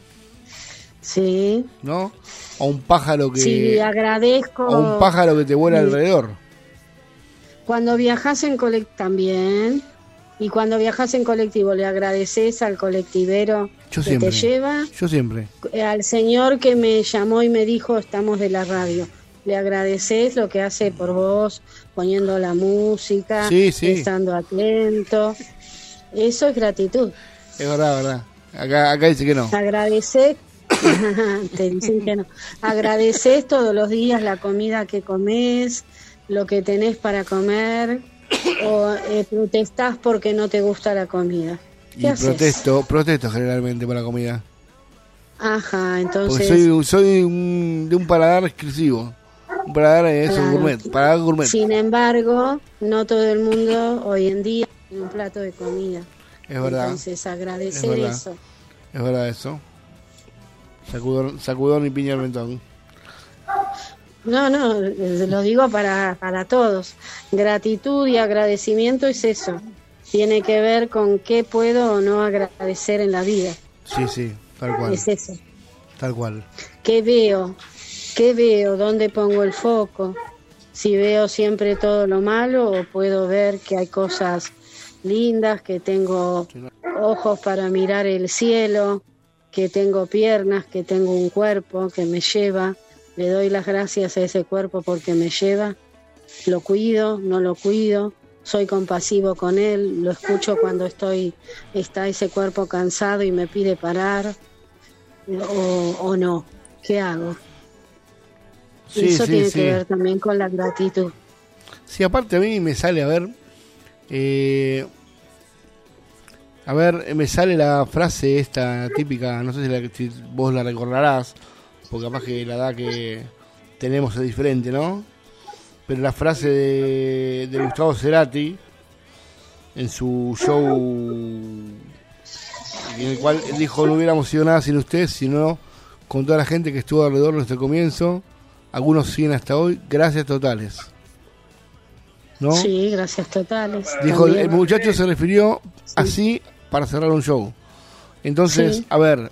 Sí. ¿no? O un pájaro que Sí, agradezco. o un pájaro que te vuela alrededor. Cuando viajas en colectivo también. Y cuando viajas en colectivo, ¿le agradeces al colectivero Yo que siempre. te lleva? Yo siempre. Al señor que me llamó y me dijo, estamos de la radio. ¿Le agradeces lo que hace por vos, poniendo la música, Sí, sí. estando atento? Eso es gratitud. Es verdad. Acá dice que no. Agradeces, te dicen que no. Agradeces todos los días la comida que comes, lo que tenés para comer, o protestás porque no te gusta la comida. ¿Qué Y haces? protesto generalmente por la comida. Ajá, Porque entonces... soy de un paladar exclusivo. Un paladar Claro. gourmet. Paladar gourmet. Sin embargo, no todo el mundo hoy en día tiene un plato de comida. Es verdad. Entonces, agradecer Es verdad. eso. Es verdad eso. Sacudón y piña al mentón. No, lo digo para todos. Gratitud y agradecimiento es eso. Tiene que ver con qué puedo o no agradecer en la vida. Sí, tal cual. Es eso. Tal cual. ¿Qué veo? ¿Qué veo? ¿Dónde pongo el foco? Si veo siempre todo lo malo, o puedo ver que hay cosas lindas, que tengo ojos para mirar el cielo, que tengo piernas, que tengo un cuerpo que me lleva. Le doy las gracias a ese cuerpo porque me lleva. Lo cuido, no lo cuido. Soy compasivo con él. Lo escucho cuando está ese cuerpo cansado y me pide parar. O no. ¿Qué hago? Sí, Eso tiene sí. que ver también con la gratitud. Sí, aparte a mí me sale, me sale la frase esta típica, no sé si vos la recordarás, porque capaz que la edad que tenemos es diferente, ¿no? Pero la frase de Gustavo Cerati, en su show, en el cual él dijo: no hubiéramos sido nada sin ustedes, sino con toda la gente que estuvo alrededor de nuestro comienzo. Algunos siguen hasta hoy. Gracias totales. ¿No? Sí, gracias totales. Dijo, También. el muchacho se refirió así para cerrar un show. Entonces, Sí. a ver,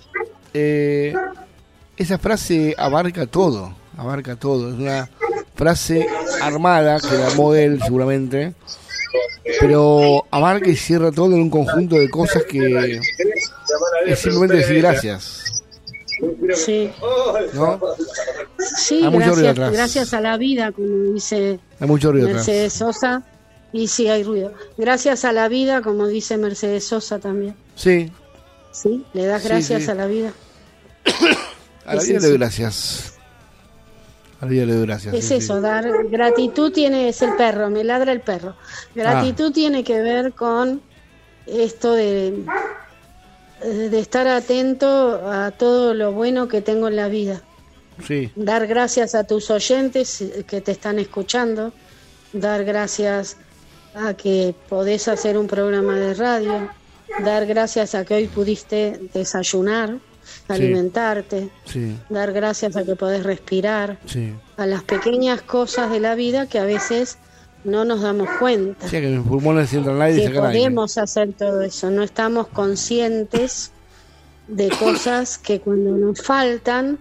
esa frase abarca todo. Es una frase armada, que la armó él seguramente, pero abarca y cierra todo en un conjunto de cosas que es simplemente decir gracias. Sí, ¿No? sí, Hay mucho ruido atrás. gracias a la vida, como dice Hay mucho ruido atrás. Mercedes Sosa. Y sí, hay ruido. Gracias a la vida, como dice Mercedes Sosa también. Sí, Sí, le das Sí, gracias sí. a la vida. a la Es vida eso. le doy gracias. A la vida le doy gracias. Es sí, eso, dar gratitud es el perro, me ladra el perro. Gratitud tiene que ver con esto de estar atento a todo lo bueno que tengo en la vida. Sí, Dar gracias a tus oyentes que te están escuchando, dar gracias a que podés hacer un programa de radio, dar gracias a que hoy pudiste desayunar, alimentarte, sí, dar gracias a que podés respirar, sí. a las pequeñas cosas de la vida que a veces no nos damos cuenta. O sea, que mis pulmones entran aire y Que sacan aire. podemos hacer todo eso, no estamos conscientes de cosas que cuando nos faltan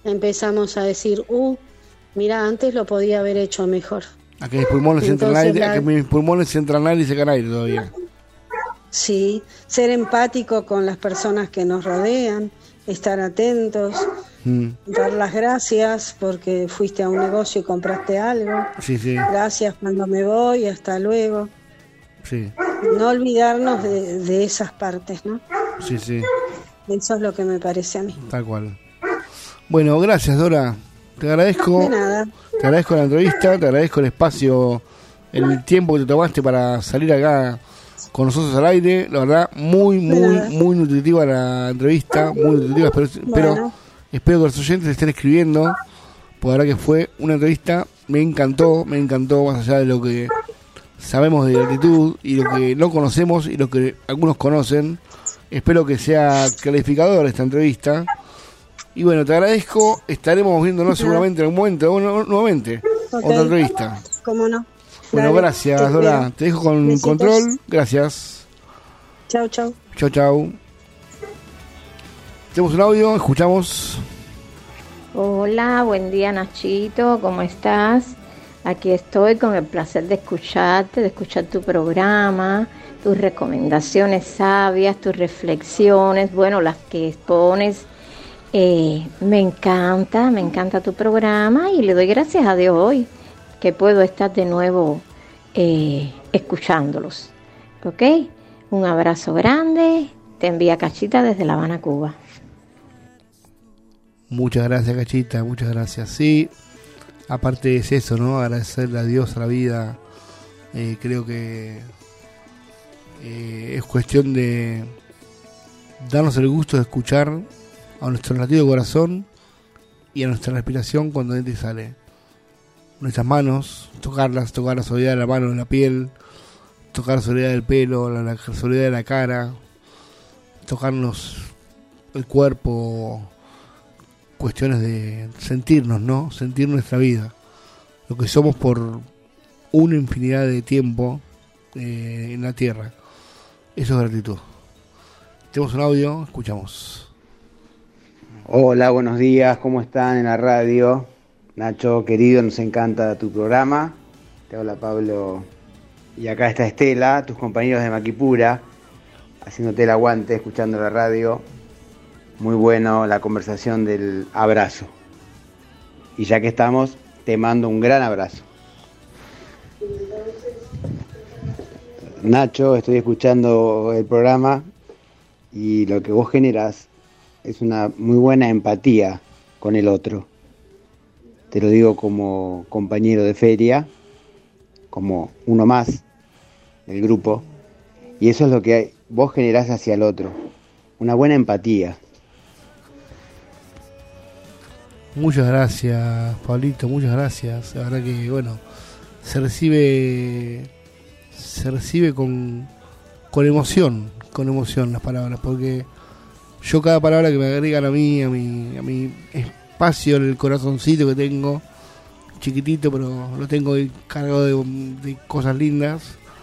empezamos a decir, mira, antes lo podía haber hecho mejor. A que mis pulmones entran aire y secan aire todavía. Sí, ser empático con las personas que nos rodean, estar atentos, dar las gracias porque fuiste a un negocio y compraste algo. Sí. Gracias cuando me voy, hasta luego. Sí. No olvidarnos de esas partes, ¿no? Sí. Eso es lo que me parece a mí. Tal cual. Bueno, gracias, Dora. Te agradezco. De nada. Te agradezco la entrevista, te agradezco el espacio, el tiempo que te tomaste para salir acá con nosotros al aire. La verdad, muy nutritiva la entrevista, muy nutritiva, pero espero que los oyentes estén escribiendo, porque la verdad que fue una entrevista, me encantó, más allá de lo que sabemos de gratitud y lo que no conocemos y lo que algunos conocen. Espero que sea clarificadora esta entrevista. Y bueno, te agradezco. Estaremos viéndonos seguramente en algún momento nuevamente. Okay. Otra entrevista. ¿Cómo no? Bueno, dale, gracias, Dora. Te dejo con besitos. Control. Gracias. Chau. Chau. Tenemos un audio, escuchamos. Hola, buen día, Nachito. ¿Cómo estás? Aquí estoy con el placer de escucharte, de escuchar tu programa, tus recomendaciones sabias, tus reflexiones, bueno, las que expones. Me encanta tu programa y le doy gracias a Dios hoy que puedo estar de nuevo escuchándolos. ¿Ok? Un abrazo grande. Te envía Cachita desde La Habana, Cuba. Muchas gracias, Cachita, muchas gracias. Sí, aparte es eso, ¿no? Agradecerle a Dios, a la vida. Creo que es cuestión de darnos el gusto de escuchar a nuestro latido de corazón y a nuestra respiración cuando entra y sale. Nuestras manos, tocar la suavidad de la mano en la piel, tocar la suavidad del pelo, la suavidad de la cara, tocarnos el cuerpo, cuestiones de sentirnos, ¿no? Sentir nuestra vida, lo que somos por una infinidad de tiempo en la tierra. Eso es gratitud. Tenemos un audio, escuchamos. Hola, buenos días, ¿cómo están en la radio? Nacho, querido, nos encanta tu programa. Te habla Pablo y acá está Estela, tus compañeros de Maquipura, haciéndote el aguante, escuchando la radio. Muy bueno la conversación del abrazo. Y ya que estamos, te mando un gran abrazo. Nacho, estoy escuchando el programa y lo que vos generás es una muy buena empatía con el otro. Te lo digo como compañero de feria, como uno más del grupo. Y eso es lo que vos generás hacia el otro. Una buena empatía. Muchas gracias, Pablito, muchas gracias. La verdad que, bueno, se recibe con emoción las palabras, porque yo cada palabra que me agregan a mi espacio en el corazoncito que tengo, chiquitito, pero lo tengo ahí cargado de cosas lindas,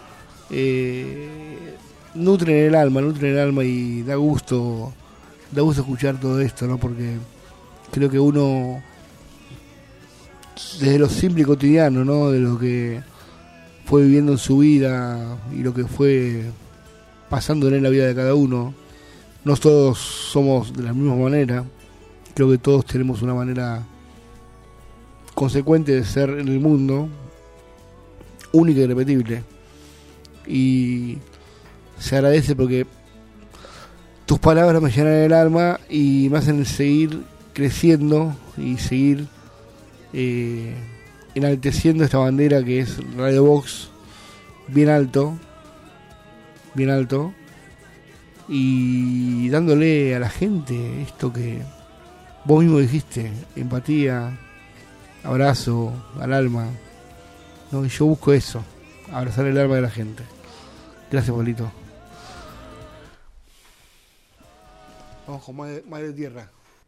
nutren el alma y da gusto escuchar todo esto, ¿no? Porque creo que uno, desde lo simple y cotidiano, ¿no? De lo que fue viviendo en su vida y lo que fue pasando en la vida de cada uno, no todos somos de la misma manera. Creo que todos tenemos una manera consecuente de ser en el mundo, única y irrepetible. Y se agradece porque tus palabras me llenan el alma y me hacen seguir creciendo y seguir enalteciendo esta bandera que es Radio Box, bien alto, y dándole a la gente esto que vos mismo dijiste, empatía, abrazo al alma, ¿no? Y yo busco eso, abrazar el alma de la gente. Gracias, Pablito. Vamos con Madre Tierra.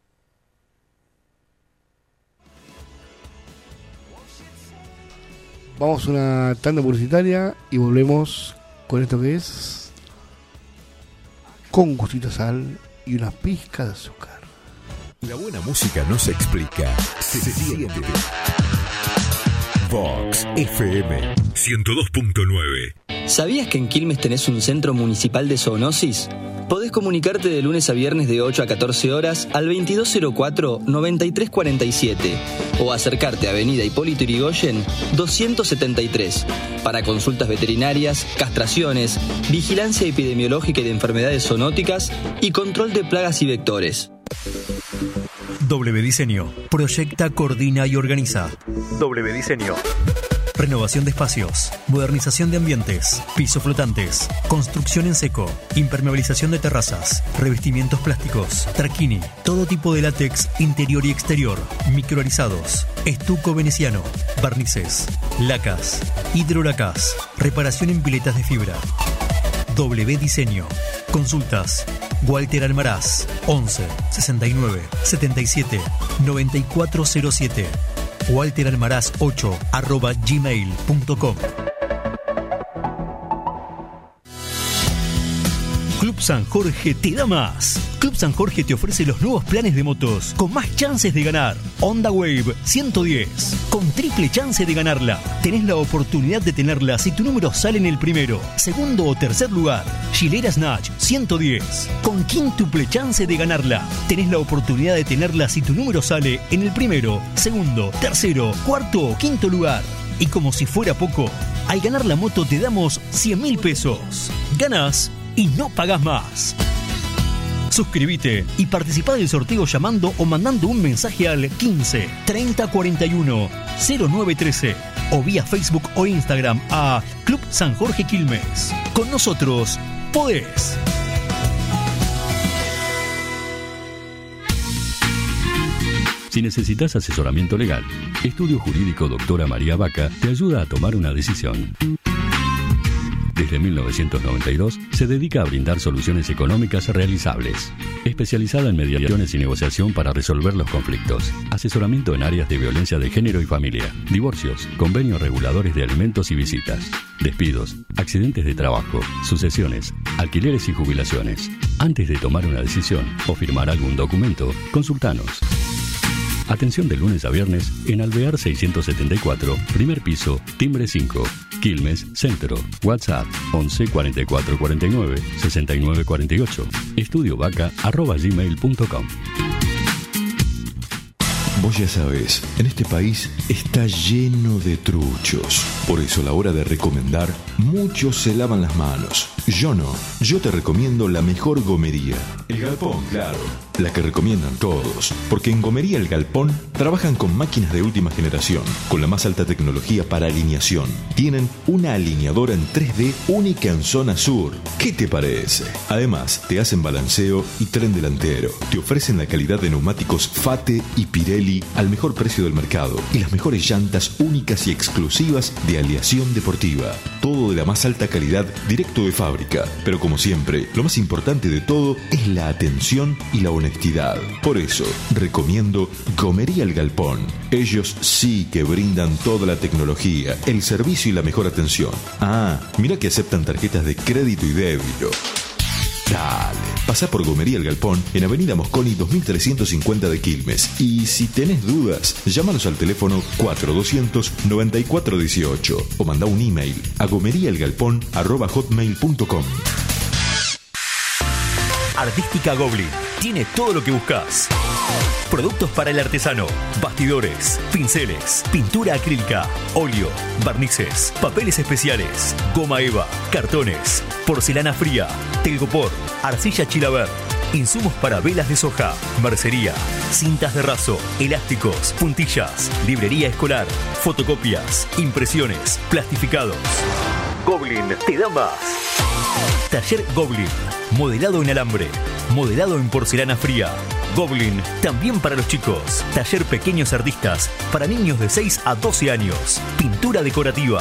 Vamos a una tanda publicitaria y volvemos con esto que es Con Gustito Sal y una pizca de azúcar. La buena música no se explica, se siente. Vox FM 102.9. ¿Sabías que en Quilmes tenés un centro municipal de zoonosis? Podés comunicarte de lunes a viernes de 8 a 14 horas al 2204-9347 o acercarte a Avenida Hipólito Yrigoyen 273 para consultas veterinarias, castraciones, vigilancia epidemiológica y de enfermedades zoonóticas y control de plagas y vectores. W Diseño. Proyecta, coordina y organiza. W Diseño. Renovación de espacios, modernización de ambientes, pisos flotantes, construcción en seco, impermeabilización de terrazas, revestimientos plásticos, traquini, todo tipo de látex interior y exterior, microarizados, estuco veneciano, barnices, lacas, hidrolacas, reparación en piletas de fibra. W Diseño. Consultas. Walter Almaraz, 11 69 77 9407. walteralmaraz8@gmail.com. Club San Jorge te da más. Club San Jorge te ofrece los nuevos planes de motos con más chances de ganar. Honda Wave 110, con triple chance de ganarla. Tenés la oportunidad de tenerla si tu número sale en el primero, segundo o tercer lugar. Gilera Snatch 110, con quíntuple chance de ganarla. Tenés la oportunidad de tenerla si tu número sale en el primero, segundo, tercero, cuarto o quinto lugar. Y como si fuera poco, al ganar la moto te damos 100.000 pesos. Ganás y no pagás más. Suscríbete y participá del sorteo llamando o mandando un mensaje al 15 30 41 0913 o vía Facebook o Instagram a Club San Jorge Quilmes. Con nosotros podés. Si necesitas asesoramiento legal, Estudio Jurídico Doctora María Vaca te ayuda a tomar una decisión. Desde 1992 se dedica a brindar soluciones económicas realizables. Especializada en mediaciones y negociación para resolver los conflictos. Asesoramiento en áreas de violencia de género y familia. Divorcios, convenios reguladores de alimentos y visitas. Despidos, accidentes de trabajo, sucesiones, alquileres y jubilaciones. Antes de tomar una decisión o firmar algún documento, consultanos. Atención de lunes a viernes en Alvear 674, primer piso, timbre 5, Quilmes, Centro. WhatsApp 11 44 49 69 48. estudiovaca@gmail.com. Vos ya sabés, en este país está lleno de truchos. Por eso a la hora de recomendar, muchos se lavan las manos. Yo no. Yo te recomiendo la mejor gomería. El Galpón, claro. La que recomiendan todos. Porque en Gomería El Galpón trabajan con máquinas de última generación, con la más alta tecnología para alineación. Tienen una alineadora en 3D única en zona sur. ¿Qué te parece? Además, te hacen balanceo y tren delantero. Te ofrecen la calidad de neumáticos Fate y Pirelli al mejor precio del mercado y las mejores llantas únicas y exclusivas de aleación deportiva. Todo de la más alta calidad directo de fábrica. Pero como siempre, lo más importante de todo es la atención y la honestidad. Por eso, recomiendo Gomería El Galpón. Ellos sí que brindan toda la tecnología, el servicio y la mejor atención. Ah, mira que aceptan tarjetas de crédito y débito. Dale, pasá por Gomería El Galpón en Avenida Mosconi 2350 de Quilmes. Y si tenés dudas, llámanos al teléfono 4200-9418 o manda un email a gomeriaelgalpón@hotmail.com. Artística Goblin tiene todo lo que buscas. Productos para el artesano, bastidores, pinceles, pintura acrílica, óleo, barnices, papeles especiales, goma eva, cartones, porcelana fría, telgopor, arcilla chilaver, insumos para velas de soja, mercería, cintas de raso, elásticos, puntillas, librería escolar, fotocopias, impresiones, plastificados. Goblin te da más. Taller Goblin, modelado en alambre, modelado en porcelana fría. Goblin, también para los chicos. Taller Pequeños Artistas, para niños de 6 a 12 años. Pintura decorativa.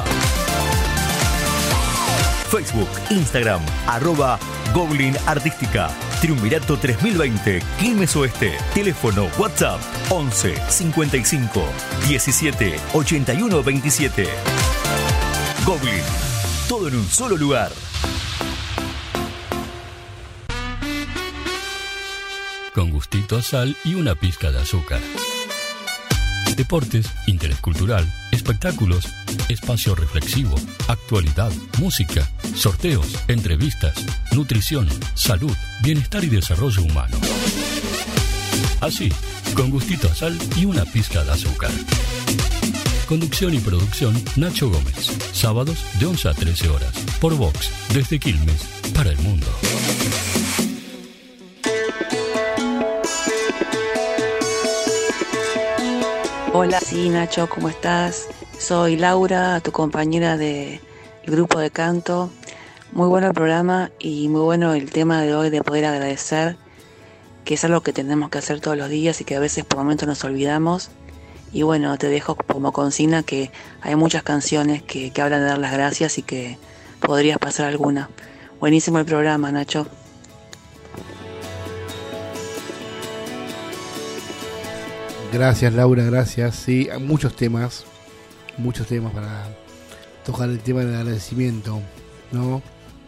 Facebook, Instagram, @Goblin Artística. Triunvirato 3020, Quilmes Oeste. Teléfono WhatsApp 11 55 17 81 27. Goblin, todo en un solo lugar. con gustito a sal y una pizca de azúcar. Deportes, interés cultural, espectáculos, espacio reflexivo, actualidad, música, sorteos, entrevistas, nutrición, salud, bienestar y desarrollo humano. Así, con gustito a sal y una pizca de azúcar. Conducción y producción, Nacho Gómez. Sábados de 11 a 13 horas. Por Vox, desde Quilmes, para el mundo. Hola, sí, Nacho, ¿cómo estás? Soy Laura, tu compañera del grupo de canto. Muy bueno el programa y muy bueno el tema de hoy de poder agradecer, que es algo que tenemos que hacer todos los días y que a veces por momentos nos olvidamos. Y bueno, te dejo como consigna que hay muchas canciones que hablan de dar las gracias y que podrías pasar alguna. Buenísimo el programa, Nacho. Gracias, Laura, gracias. Sí, hay muchos temas para tocar el tema del agradecimiento, ¿no?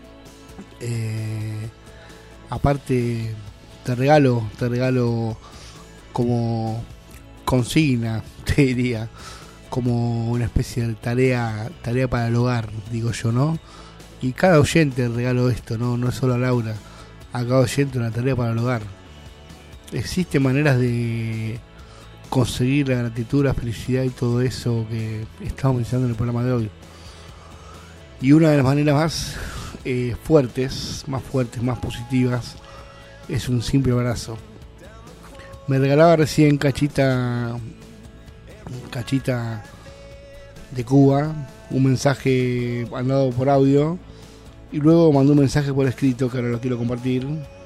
Aparte, te regalo como consigna, te diría, como una especie de tarea para el hogar, digo yo, ¿no? Y cada oyente regalo esto, no es solo a Laura, a cada oyente una tarea para el hogar. Existen maneras de conseguir la gratitud, la felicidad y todo eso que estamos mencionando en el programa de hoy. Y una de las maneras más fuertes, más positivas, es un simple abrazo. Me regalaba recién Cachita de Cuba un mensaje mandado por audio y luego mandó un mensaje por escrito que ahora lo quiero compartir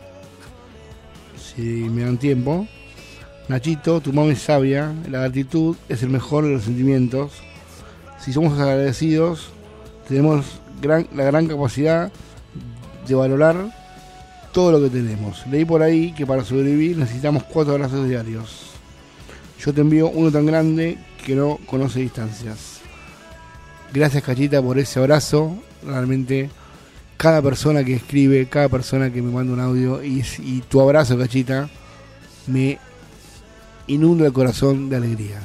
si me dan tiempo. Nachito, tu mami es sabia, la gratitud es el mejor de los sentimientos. Si somos agradecidos, tenemos la gran capacidad de valorar todo lo que tenemos. Leí por ahí que para sobrevivir necesitamos 4 abrazos diarios. Yo te envío uno tan grande que no conoce distancias. Gracias, Cachita, por ese abrazo. Realmente, cada persona que escribe, cada persona que me manda un audio y tu abrazo, Cachita, me inunda el corazón de alegría.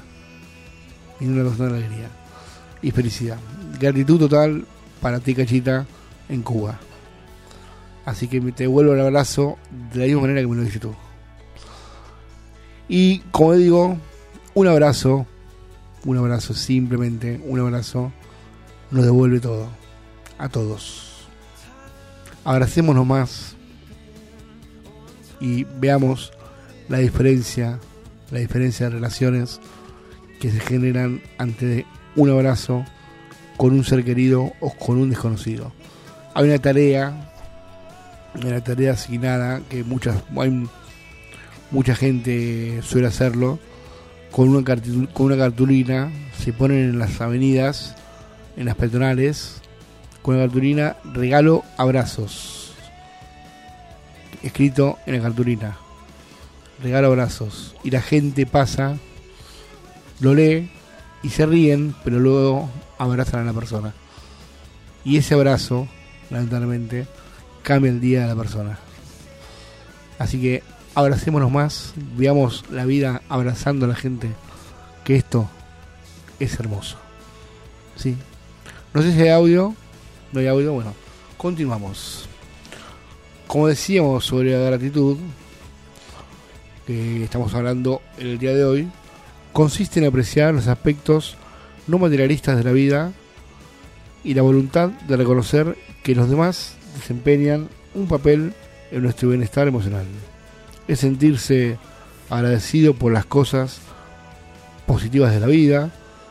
Y felicidad. Gratitud total para ti, Cachita, en Cuba. Así que te devuelvo el abrazo de la misma manera que me lo dices tú. Y como digo, un abrazo, simplemente un abrazo, nos devuelve todo, a todos. Abracémonos más y veamos la diferencia de relaciones que se generan ante un abrazo con un ser querido o con un desconocido. Hay una tarea asignada que mucha gente suele hacerlo con una cartulina. Se ponen en las avenidas, en las peatonales, con la cartulina regalo abrazos, escrito en la cartulina, regalo abrazos, y la gente pasa, lo lee y se ríen, pero luego abrazan a la persona, y ese abrazo lamentablemente cambia el día de la persona. Así que abracémonos más, veamos la vida abrazando a la gente, que esto es hermoso. ¿Sí? No sé si hay audio. No hay audio, bueno, continuamos. Como decíamos sobre la gratitud, que estamos hablando en el día de hoy, consiste en apreciar los aspectos no materialistas de la vida y la voluntad de reconocer que los demás desempeñan un papel en nuestro bienestar emocional. Es sentirse agradecido por las cosas positivas de la vida.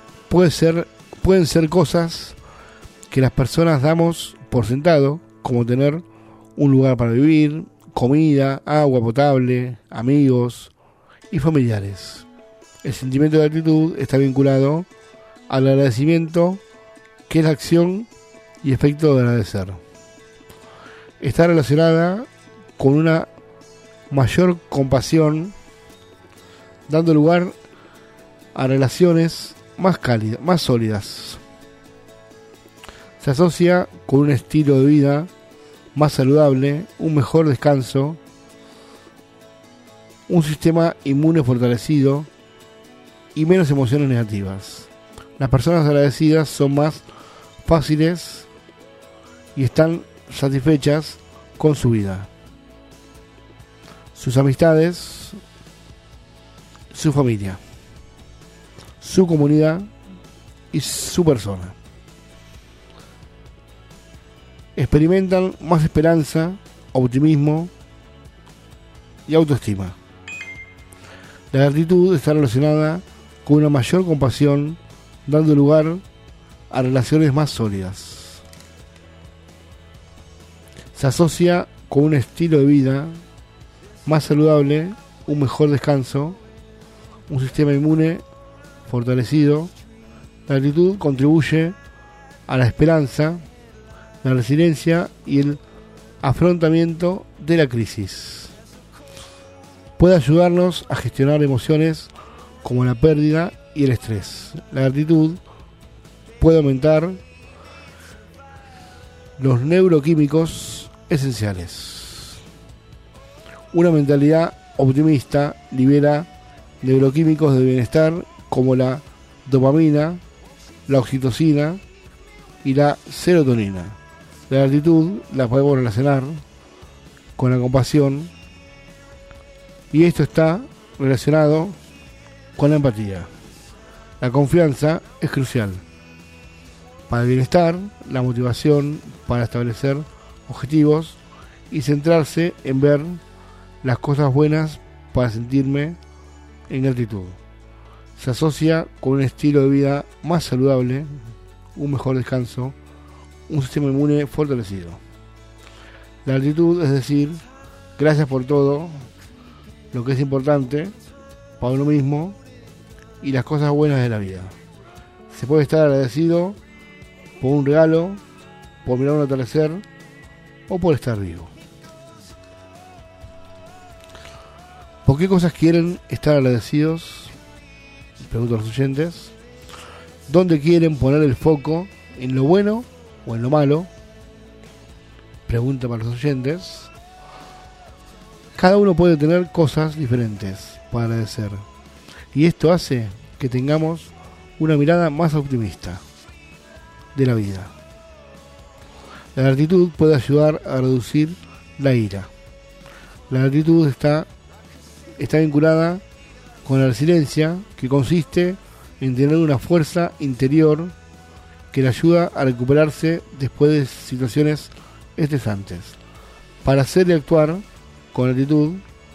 Pueden ser cosas que las personas damos por sentado, como tener un lugar para vivir, comida, agua potable, amigos y familiares. El sentimiento de gratitud está vinculado al agradecimiento, que es la acción y efecto de agradecer. Está relacionada con una mayor compasión, dando lugar a relaciones más cálidas, más sólidas. Se asocia con un estilo de vida más saludable, un mejor descanso un sistema inmune fortalecido y menos emociones negativas. Las personas agradecidas son más fáciles y están satisfechas con su vida, sus amistades, su familia, su comunidad y su persona. Experimentan más esperanza, optimismo y autoestima. La gratitud está relacionada con una mayor compasión, dando lugar a relaciones más sólidas. Se asocia con un estilo de vida más saludable, un mejor descanso, un sistema inmune fortalecido. La gratitud contribuye a la esperanza, la resiliencia y el afrontamiento de la crisis. Puede ayudarnos a gestionar emociones como la pérdida y el estrés. La gratitud puede aumentar los neuroquímicos esenciales. Una mentalidad optimista libera neuroquímicos de bienestar como la dopamina, la oxitocina y la serotonina. La gratitud la podemos relacionar con la compasión y esto está relacionado con la empatía. La confianza es crucial para el bienestar, la motivación para establecer objetivos y centrarse en ver las cosas buenas para sentirme en gratitud. Se asocia con un estilo de vida más saludable, un mejor descanso, un sistema inmune fortalecido. La gratitud es decir, gracias por todo lo que es importante para uno mismo y las cosas buenas de la vida. Se puede estar agradecido por un regalo, por mirar un atardecer o por estar vivo. ¿Por qué cosas quieren estar agradecidos? Pregunto a los oyentes. ¿Dónde quieren poner el foco? ¿En lo bueno o en lo malo? Pregunta para los oyentes. Cada uno puede tener cosas diferentes para agradecer. Y esto hace que tengamos una mirada más optimista de la vida. La gratitud puede ayudar a reducir la ira. La gratitud está vinculada con la resiliencia, que consiste en tener una fuerza interior que le ayuda a recuperarse después de situaciones estresantes. Para hacer y actuar con gratitud,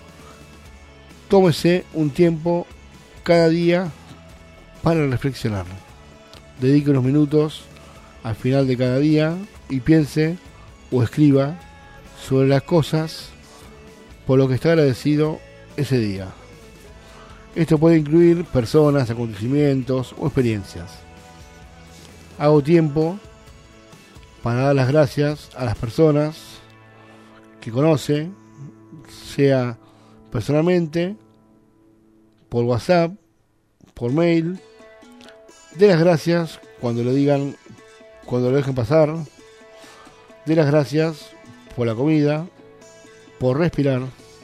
tómese un tiempo cada día para reflexionar. Dedique unos minutos al final de cada día y piense o escriba sobre las cosas por lo que está agradecido ese día. Esto puede incluir personas, acontecimientos o experiencias. Hago tiempo para dar las gracias a las personas que conoce, sea personalmente, por WhatsApp, por mail. Dé las gracias cuando lo dejen pasar. Dé las gracias por la comida, por respirar,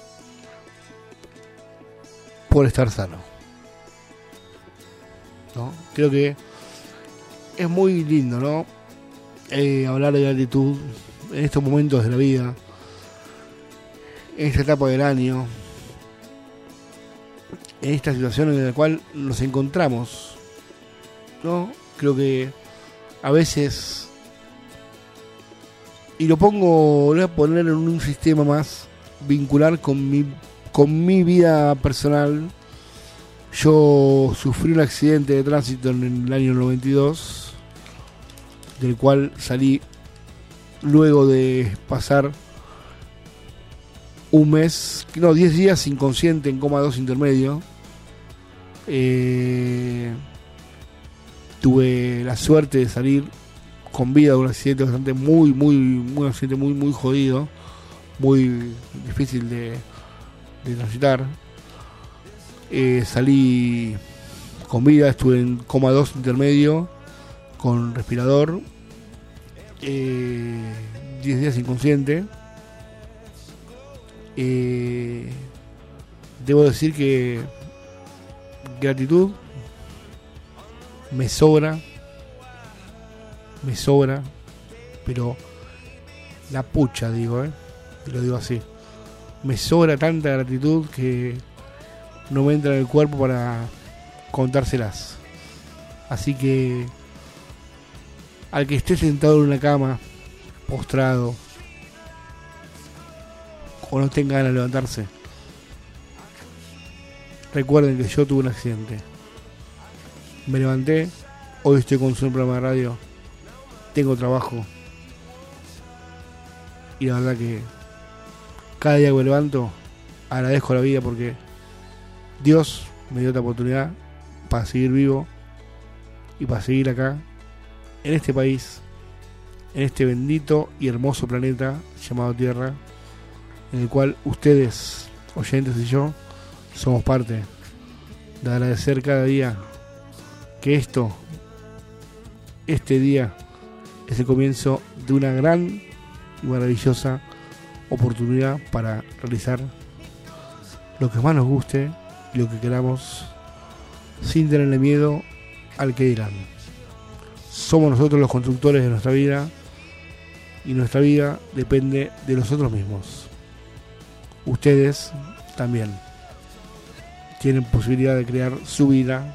por estar sano. ¿No? Creo que es muy lindo, ¿no? Hablar de gratitud en estos momentos de la vida, en esta etapa del año, en esta situación en la cual nos encontramos, ¿no? Creo que a veces, y lo voy a poner en un sistema más vincular con mi vida personal. Yo sufrí un accidente de tránsito en el año 92, del cual salí luego de pasar 10 días inconsciente en coma 2 intermedio. Tuve la suerte de salir con vida de un accidente bastante muy jodido, muy difícil de transitar. Salí con vida, estuve en coma 2 intermedio con respirador, 10 días inconsciente. debo decir que gratitud me sobra, pero la pucha, digo, y lo digo así. Me sobra tanta gratitud que no me entra en el cuerpo para contárselas. Así que al que esté sentado en una cama, postrado, o no tenga ganas de levantarse, recuerden que yo tuve un accidente. Me levanté, hoy estoy con un programa de radio, tengo trabajo, y la verdad que cada día que me levanto agradezco la vida porque Dios me dio esta oportunidad para seguir vivo y para seguir acá, en este país, en este bendito y hermoso planeta llamado Tierra, en el cual ustedes, oyentes, y yo somos parte. De agradecer cada día que este día es el comienzo de una gran y maravillosa oportunidad para realizar lo que más nos guste y lo que queramos, sin tenerle miedo al que dirán. Somos nosotros los constructores de nuestra vida, y nuestra vida depende de nosotros mismos. Ustedes también tienen posibilidad de crear su vida,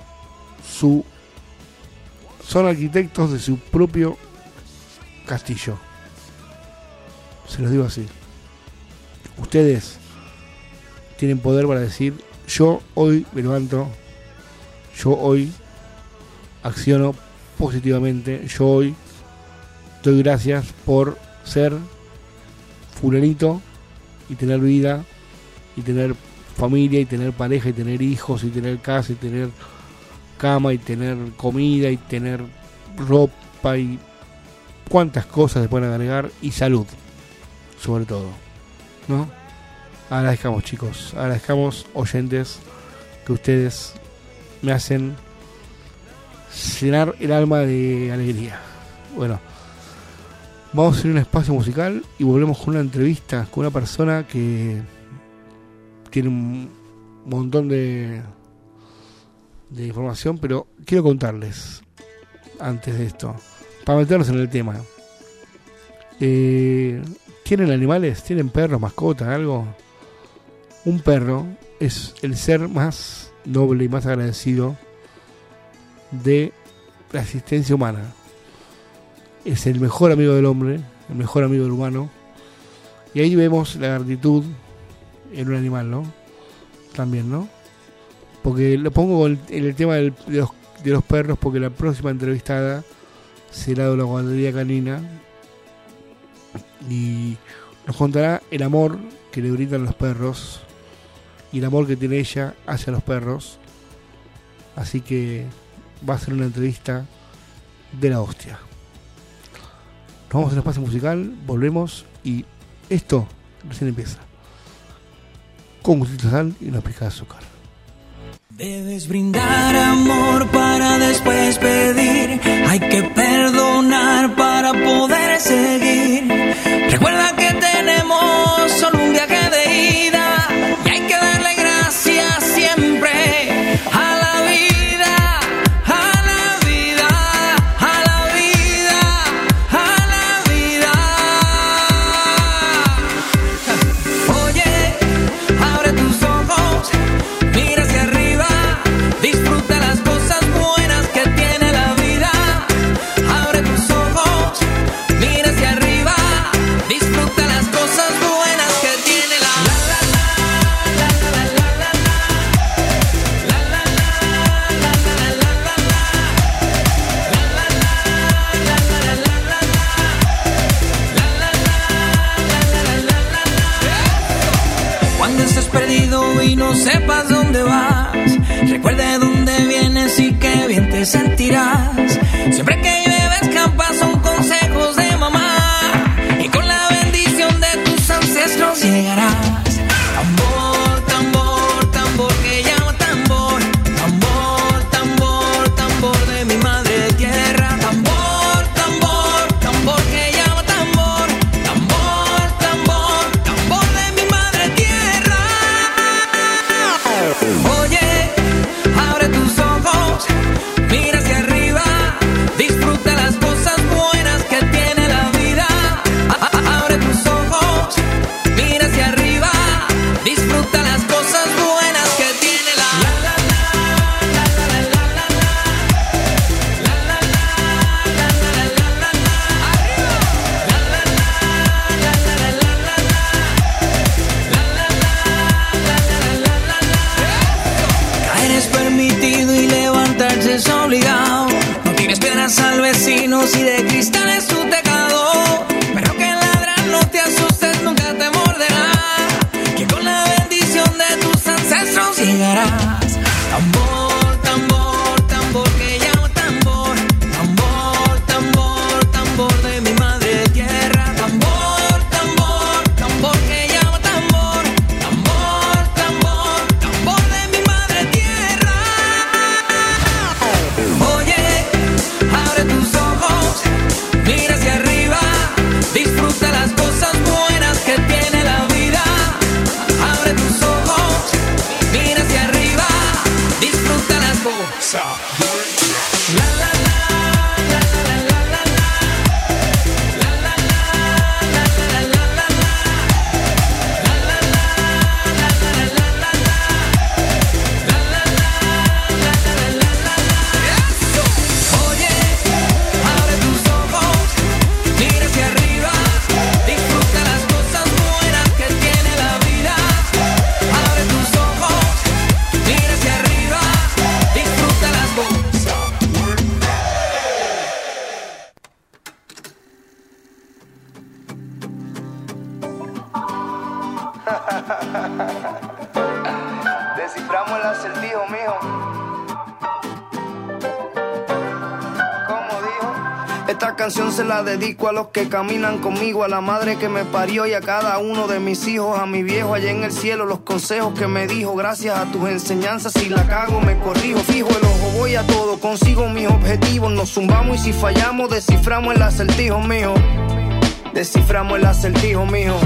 son arquitectos de su propio castillo. Se los digo así. Ustedes tienen poder para decir: yo hoy me levanto, yo hoy acciono positivamente, yo hoy doy gracias por ser fulanito y tener vida y tener familia y tener pareja y tener hijos y tener casa y tener cama y tener comida y tener ropa y cuántas cosas se pueden agregar, y salud sobre todo, ¿no? Agradezcamos, chicos, agradezcamos, oyentes, que ustedes me hacen llenar el alma de alegría. Bueno, vamos a hacer un espacio musical y volvemos con una entrevista con una persona que tiene un montón de información, pero quiero contarles antes de esto, para meternos en el tema. ¿Tienen animales? ¿Tienen perros, mascotas, algo? Un perro es el ser más noble y más agradecido de la existencia humana. Es el mejor amigo del hombre, el mejor amigo del humano. Y ahí vemos la gratitud en un animal, ¿no? También, ¿no? Porque lo pongo en el tema de los perros, porque la próxima entrevistada será de la guardería canina y nos contará el amor que le brindan los perros y el amor que tiene ella hacia los perros. Así que va a ser una entrevista de la hostia. Nos vamos a un espacio musical, volvemos y esto recién empieza. Con gustito de sal y una pizca de azúcar. Debes brindar amor para después pedir. Hay que perdonar para poder seguir. Recuerda que tenemos solo un viaje de ida y hay que darle gracias siempre a la vida, a la vida, a la vida, a la vida. Oye, abre tus ojos, mira hacia arriba. Disfruta las cosas buenas que tiene la vida. Abre tus ojos, mira hacia arriba. Disfruta las cosas buenas que tiene la Cuando estés perdido y no sepas dónde vas, recuerda dónde vienes y qué bien te sentirás. Siempre que llueve escampa son consejos de mamá, y con la bendición de tus ancestros llegarás. Tambor, tambor, tambor que llama tambor. Tambor, tambor, tambor de mi madre tierra. Tambor, tambor, tambor que llama tambor. Tambor, tambor, tambor de mi madre tierra. Desciframos el acertijo, mijo. ¿Cómo dijo? Esta canción se la dedico a los que caminan conmigo, a la madre que me parió y a cada uno de mis hijos, a mi viejo allá en el cielo, los consejos que me dijo. Gracias a tus enseñanzas, si la cago me corrijo. Fijo el ojo, voy a todo, consigo mis objetivos. Nos zumbamos y si fallamos, desciframos el acertijo, mijo. Desciframos el acertijo, mijo.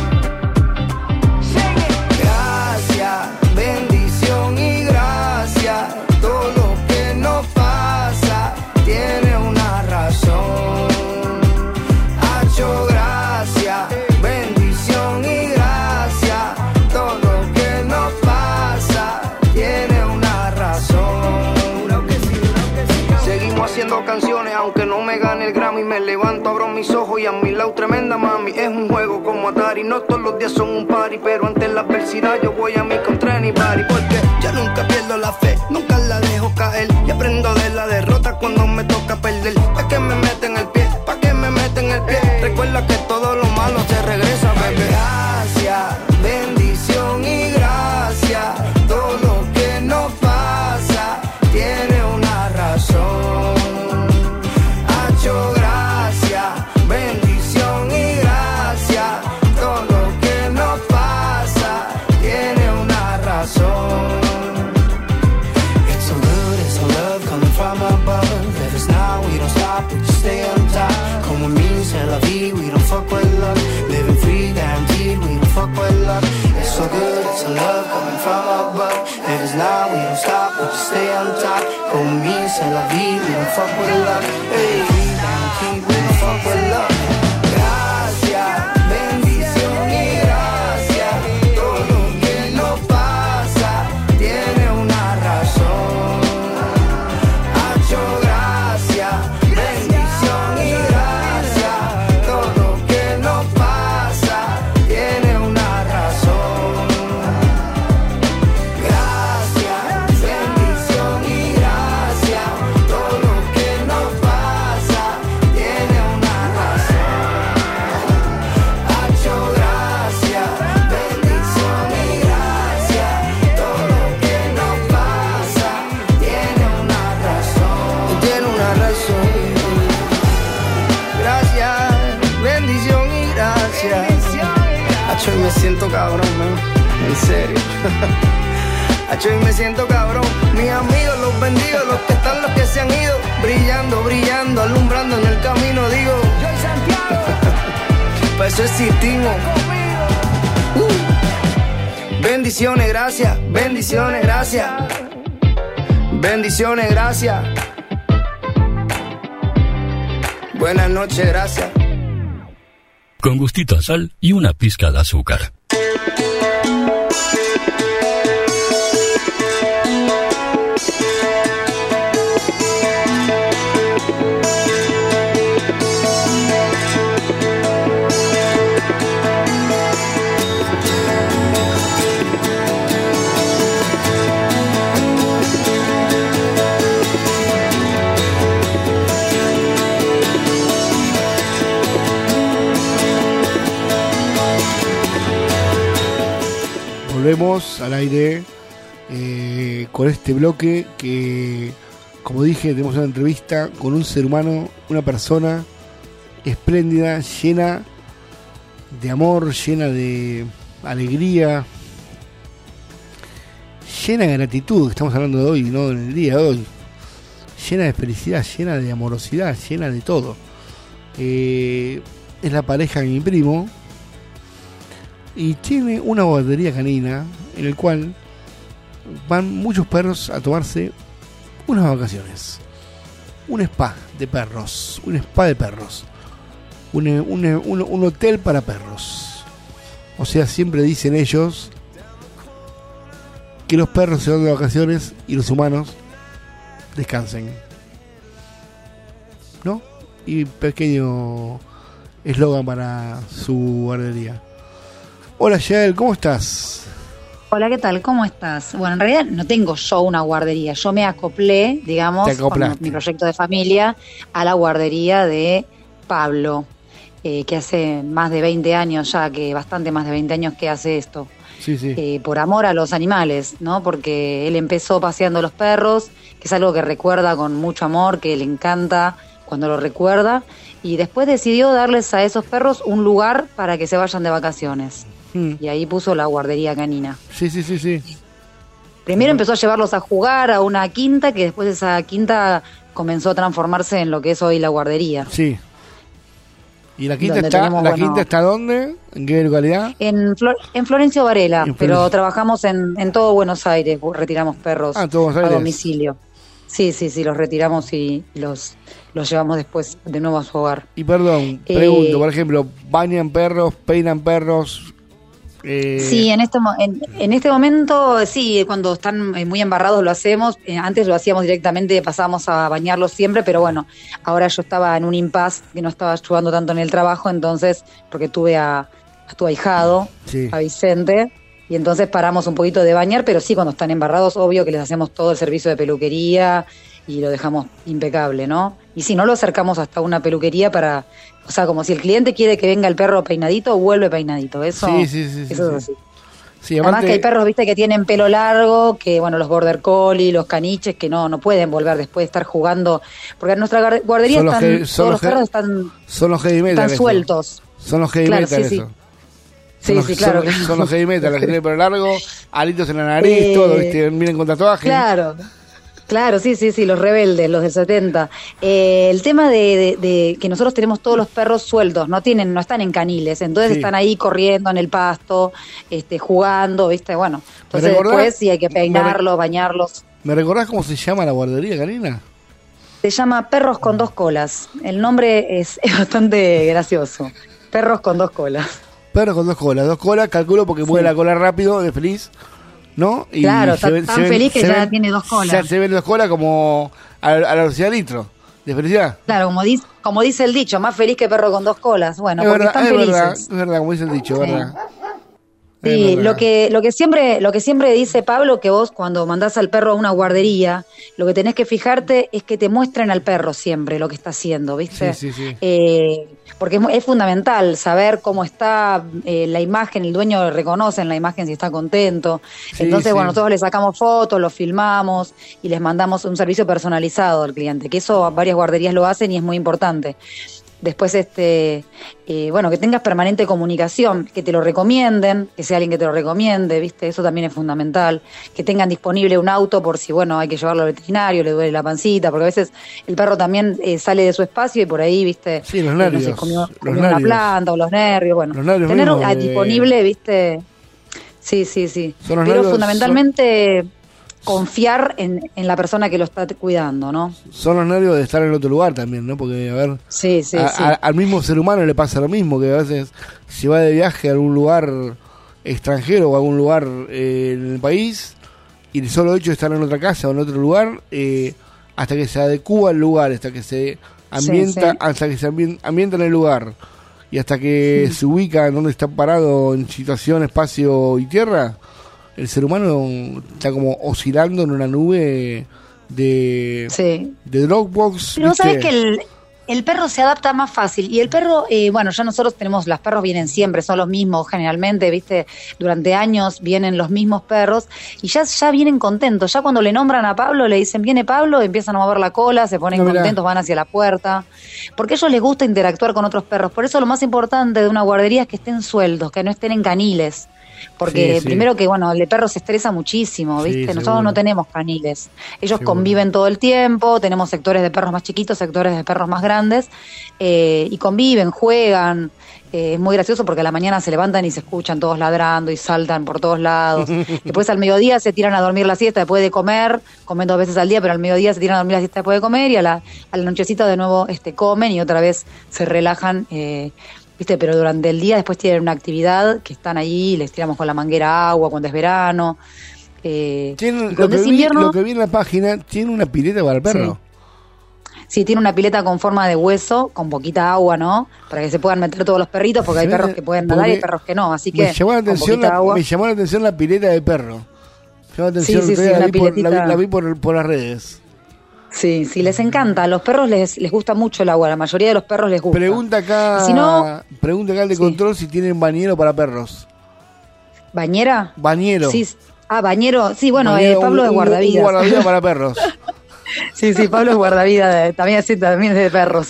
Gracias, bendición y gracias. Todo lo que nos pasa tiene una razón. Hacho, gracias, bendición y gracias. Todo lo que nos pasa tiene una razón. Seguimos haciendo canciones aunque no me gane el Grammy. Me levanto, abro mis ojos y a mi lado tremenda mami. Es un juego como Atari, no todos los días son un party, pero ante la adversidad yo voy a mi contra anybody. Porque yo nunca pierdo la fe, nunca la dejo caer, y aprendo de la derrota cuando me toca perder. Pa' que me meten el pie, pa' que me meten el pie. Recuerda que todo lo malo te regresa, bebé. Gracias, bendición y gracias. Todo lo que nos pasa tiene una razón. Hacho, gracias, bendición y gracias. Todo lo que nos pasa tiene una razón. It's so good, it's so love coming from above. Let us now, we don't stop, we just stay on top. Como me, c'est la vie, we don't fuck with luck. Living free, guaranteed, we don't fuck with luck. It's so good, it's so love coming from above. Let us now, we don't stop, we just stay on top. Como me, c'est la vie, we don't fuck with luck. Hey, guaranteed, we don't fuck with luck. Gracias, bendición y gracias. Todo lo que nos pasa tiene una razón. Hacho, gracias, bendición y gracias. Todo lo que nos pasa tiene una razón. Gracias, bendición y gracias. Todo lo que nos pasa tiene una razón. Hacho, gracias, bendición y gracias. Todo lo que nos pasa tiene una razón. Tiene una razón. Gracias, bendición y gracias. Hacho, y me siento cabrón, man. En serio. Hacho, y me siento cabrón. Mis amigos, los bendigo, los que están, los que se han ido. Brillando, brillando, alumbrando en el camino. Digo, yo y Santiago. Para eso existimos. Bendiciones, gracias. Bendiciones, gracias. Bendiciones, gracias. Buenas noches, gracias. Con gustito a sal y una pizca de azúcar. Volvemos al aire con este bloque que, como dije, tenemos una entrevista con un ser humano, una persona espléndida, llena de amor, llena de alegría, llena de gratitud, que estamos hablando de hoy, no en el día de hoy, llena de felicidad, llena de amorosidad, llena de todo. Es la pareja de mi primo y tiene una guardería canina en el cual van muchos perros a tomarse unas vacaciones, un spa de perros, un hotel para perros. O sea, siempre dicen ellos que los perros se van de vacaciones y los humanos descansen, ¿no? Y pequeño eslogan para su guardería. Hola Yael, ¿cómo estás? Hola, ¿qué tal? ¿Cómo estás? Bueno, en realidad no tengo yo una guardería, yo me acoplé, digamos, con mi proyecto de familia a la guardería de Pablo. que hace más de 20 años ya, que bastante más de 20 años que hace esto. Sí. Por amor a los animales, ¿no? Porque él empezó paseando los perros, que es algo que recuerda con mucho amor, que le encanta cuando lo recuerda, y después decidió darles a esos perros un lugar para que se vayan de vacaciones. Y ahí puso la guardería canina. Sí. Primero empezó a llevarlos a jugar a una quinta, que después esa quinta comenzó a transformarse en lo que es hoy la guardería. Sí. ¿Y la quinta quinta está dónde? ¿En qué localidad? En Florencio Varela, pero trabajamos en todo Buenos Aires, retiramos perros a domicilio. Sí, los retiramos y los llevamos después de nuevo a su hogar. Y perdón, pregunto, por ejemplo, ¿bañan perros, peinan perros? Sí, en este momento, sí, cuando están muy embarrados lo hacemos. Antes lo hacíamos directamente, pasábamos a bañarlos siempre, pero bueno, ahora yo estaba en un impasse que no estaba ayudando tanto en el trabajo, entonces, porque tuve a tu ahijado, a Vicente, y entonces paramos un poquito de bañar, pero sí, cuando están embarrados, obvio que les hacemos todo el servicio de peluquería y lo dejamos impecable, ¿no? Y si no, lo acercamos hasta una peluquería para... O sea, como si el cliente quiere que venga el perro peinadito, vuelve peinadito. Eso, eso es así. Sí, además que hay perros, viste, que tienen pelo largo, que bueno, los border collie, los caniches, que no pueden volver después de estar jugando. Porque en nuestra guardería todos los perros están sueltos. Son los heavy metal, eso. Sí, claro. Son los heavy metal, los que tienen pelo largo, alitos en la nariz, todo, viste, vienen con tatuajes. Claro, sí, los rebeldes, los del 70. El tema de que nosotros tenemos todos los perros sueltos, no están en caniles, entonces están ahí corriendo en el pasto, jugando, ¿viste? Bueno, entonces después sí hay que peinarlos, bañarlos. ¿Me recordás cómo se llama la guardería canina? Se llama Perros con Dos Colas. El nombre es bastante gracioso. Perros con Dos Colas. Perros con dos colas, calculo porque mueve la cola rápido, de feliz. ¿No? Y claro, tan feliz que ya tiene dos colas. Ya se ven dos colas como a la velocidad de litro, de felicidad. Claro, como dice el dicho, más feliz que perro con dos colas. Bueno, porque están felices. Es verdad, como dice el dicho, ¿verdad? Sí, lo que siempre dice Pablo, que vos cuando mandás al perro a una guardería, lo que tenés que fijarte es que te muestren al perro siempre lo que está haciendo, ¿viste? Sí. Porque es fundamental saber cómo está la imagen, el dueño reconoce en la imagen si está contento. Entonces, bueno, nosotros le sacamos fotos, lo filmamos y les mandamos un servicio personalizado al cliente, que eso varias guarderías lo hacen y es muy importante. Después, que tengas permanente comunicación, que te lo recomienden, que sea alguien que te lo recomiende, ¿viste? Eso también es fundamental. Que tengan disponible un auto por si, hay que llevarlo al veterinario, le duele la pancita, porque a veces el perro también sale de su espacio y por ahí, ¿viste? Sí, los nervios. No sé, comió una planta o los nervios, bueno. Los nervios tener mismos, disponible, ¿viste? Sí. Pero fundamentalmente... confiar en la persona que lo está cuidando, ¿no? Son los nervios de estar en otro lugar también, ¿no? Porque, a ver, al mismo ser humano le pasa lo mismo, que a veces si va de viaje a algún lugar extranjero o a algún lugar en el país y el solo hecho de estar en otra casa o en otro lugar, hasta que se adecúa al lugar, hasta que se ambienta, ambienta en el lugar y hasta que se ubica en donde está parado en situación, espacio y tierra, el ser humano está como oscilando en una nube de Dropbox. Pero sabes que el perro se adapta más fácil. Y el perro, ya nosotros tenemos, los perros vienen siempre, son los mismos generalmente, ¿viste? Durante años vienen los mismos perros y ya vienen contentos. Ya cuando le nombran a Pablo, le dicen, viene Pablo, empiezan a mover la cola, se ponen contentos, van hacia la puerta. Porque a ellos les gusta interactuar con otros perros. Por eso lo más importante de una guardería es que estén sueltos, que no estén en caniles. Porque primero que, el perro se estresa muchísimo, ¿viste? Nosotros no tenemos caniles. Ellos conviven todo el tiempo, tenemos sectores de perros más chiquitos, sectores de perros más grandes, y conviven, juegan. Es muy gracioso porque a la mañana se levantan y se escuchan todos ladrando y saltan por todos lados. Después al mediodía se tiran a dormir la siesta después de comer, comen 2 veces al día, pero al mediodía se tiran a dormir la siesta después de comer y a la nochecita de nuevo comen y otra vez se relajan. ¿Viste? Pero durante el día después tienen una actividad que están ahí, les tiramos con la manguera agua cuando es verano. Lo que vi en la página, tiene una pileta para el perro. Sí, tiene una pileta con forma de hueso, con poquita agua, ¿no? Para que se puedan meter todos los perritos, porque hay perros que pueden nadar y hay perros que no, así que me llamó la atención la pileta de perro. Me llamó la atención, la vi por las redes. Sí, les encanta. A los perros les gusta mucho el agua. A la mayoría de los perros les gusta. Pregunta acá el de control si tienen bañero para perros. ¿Bañera? Bañero. Sí. Bañero. Sí, bueno, bañero, Pablo es guardavidas. Un guardavidas para perros. Sí, Pablo es guardavidas. También es de perros.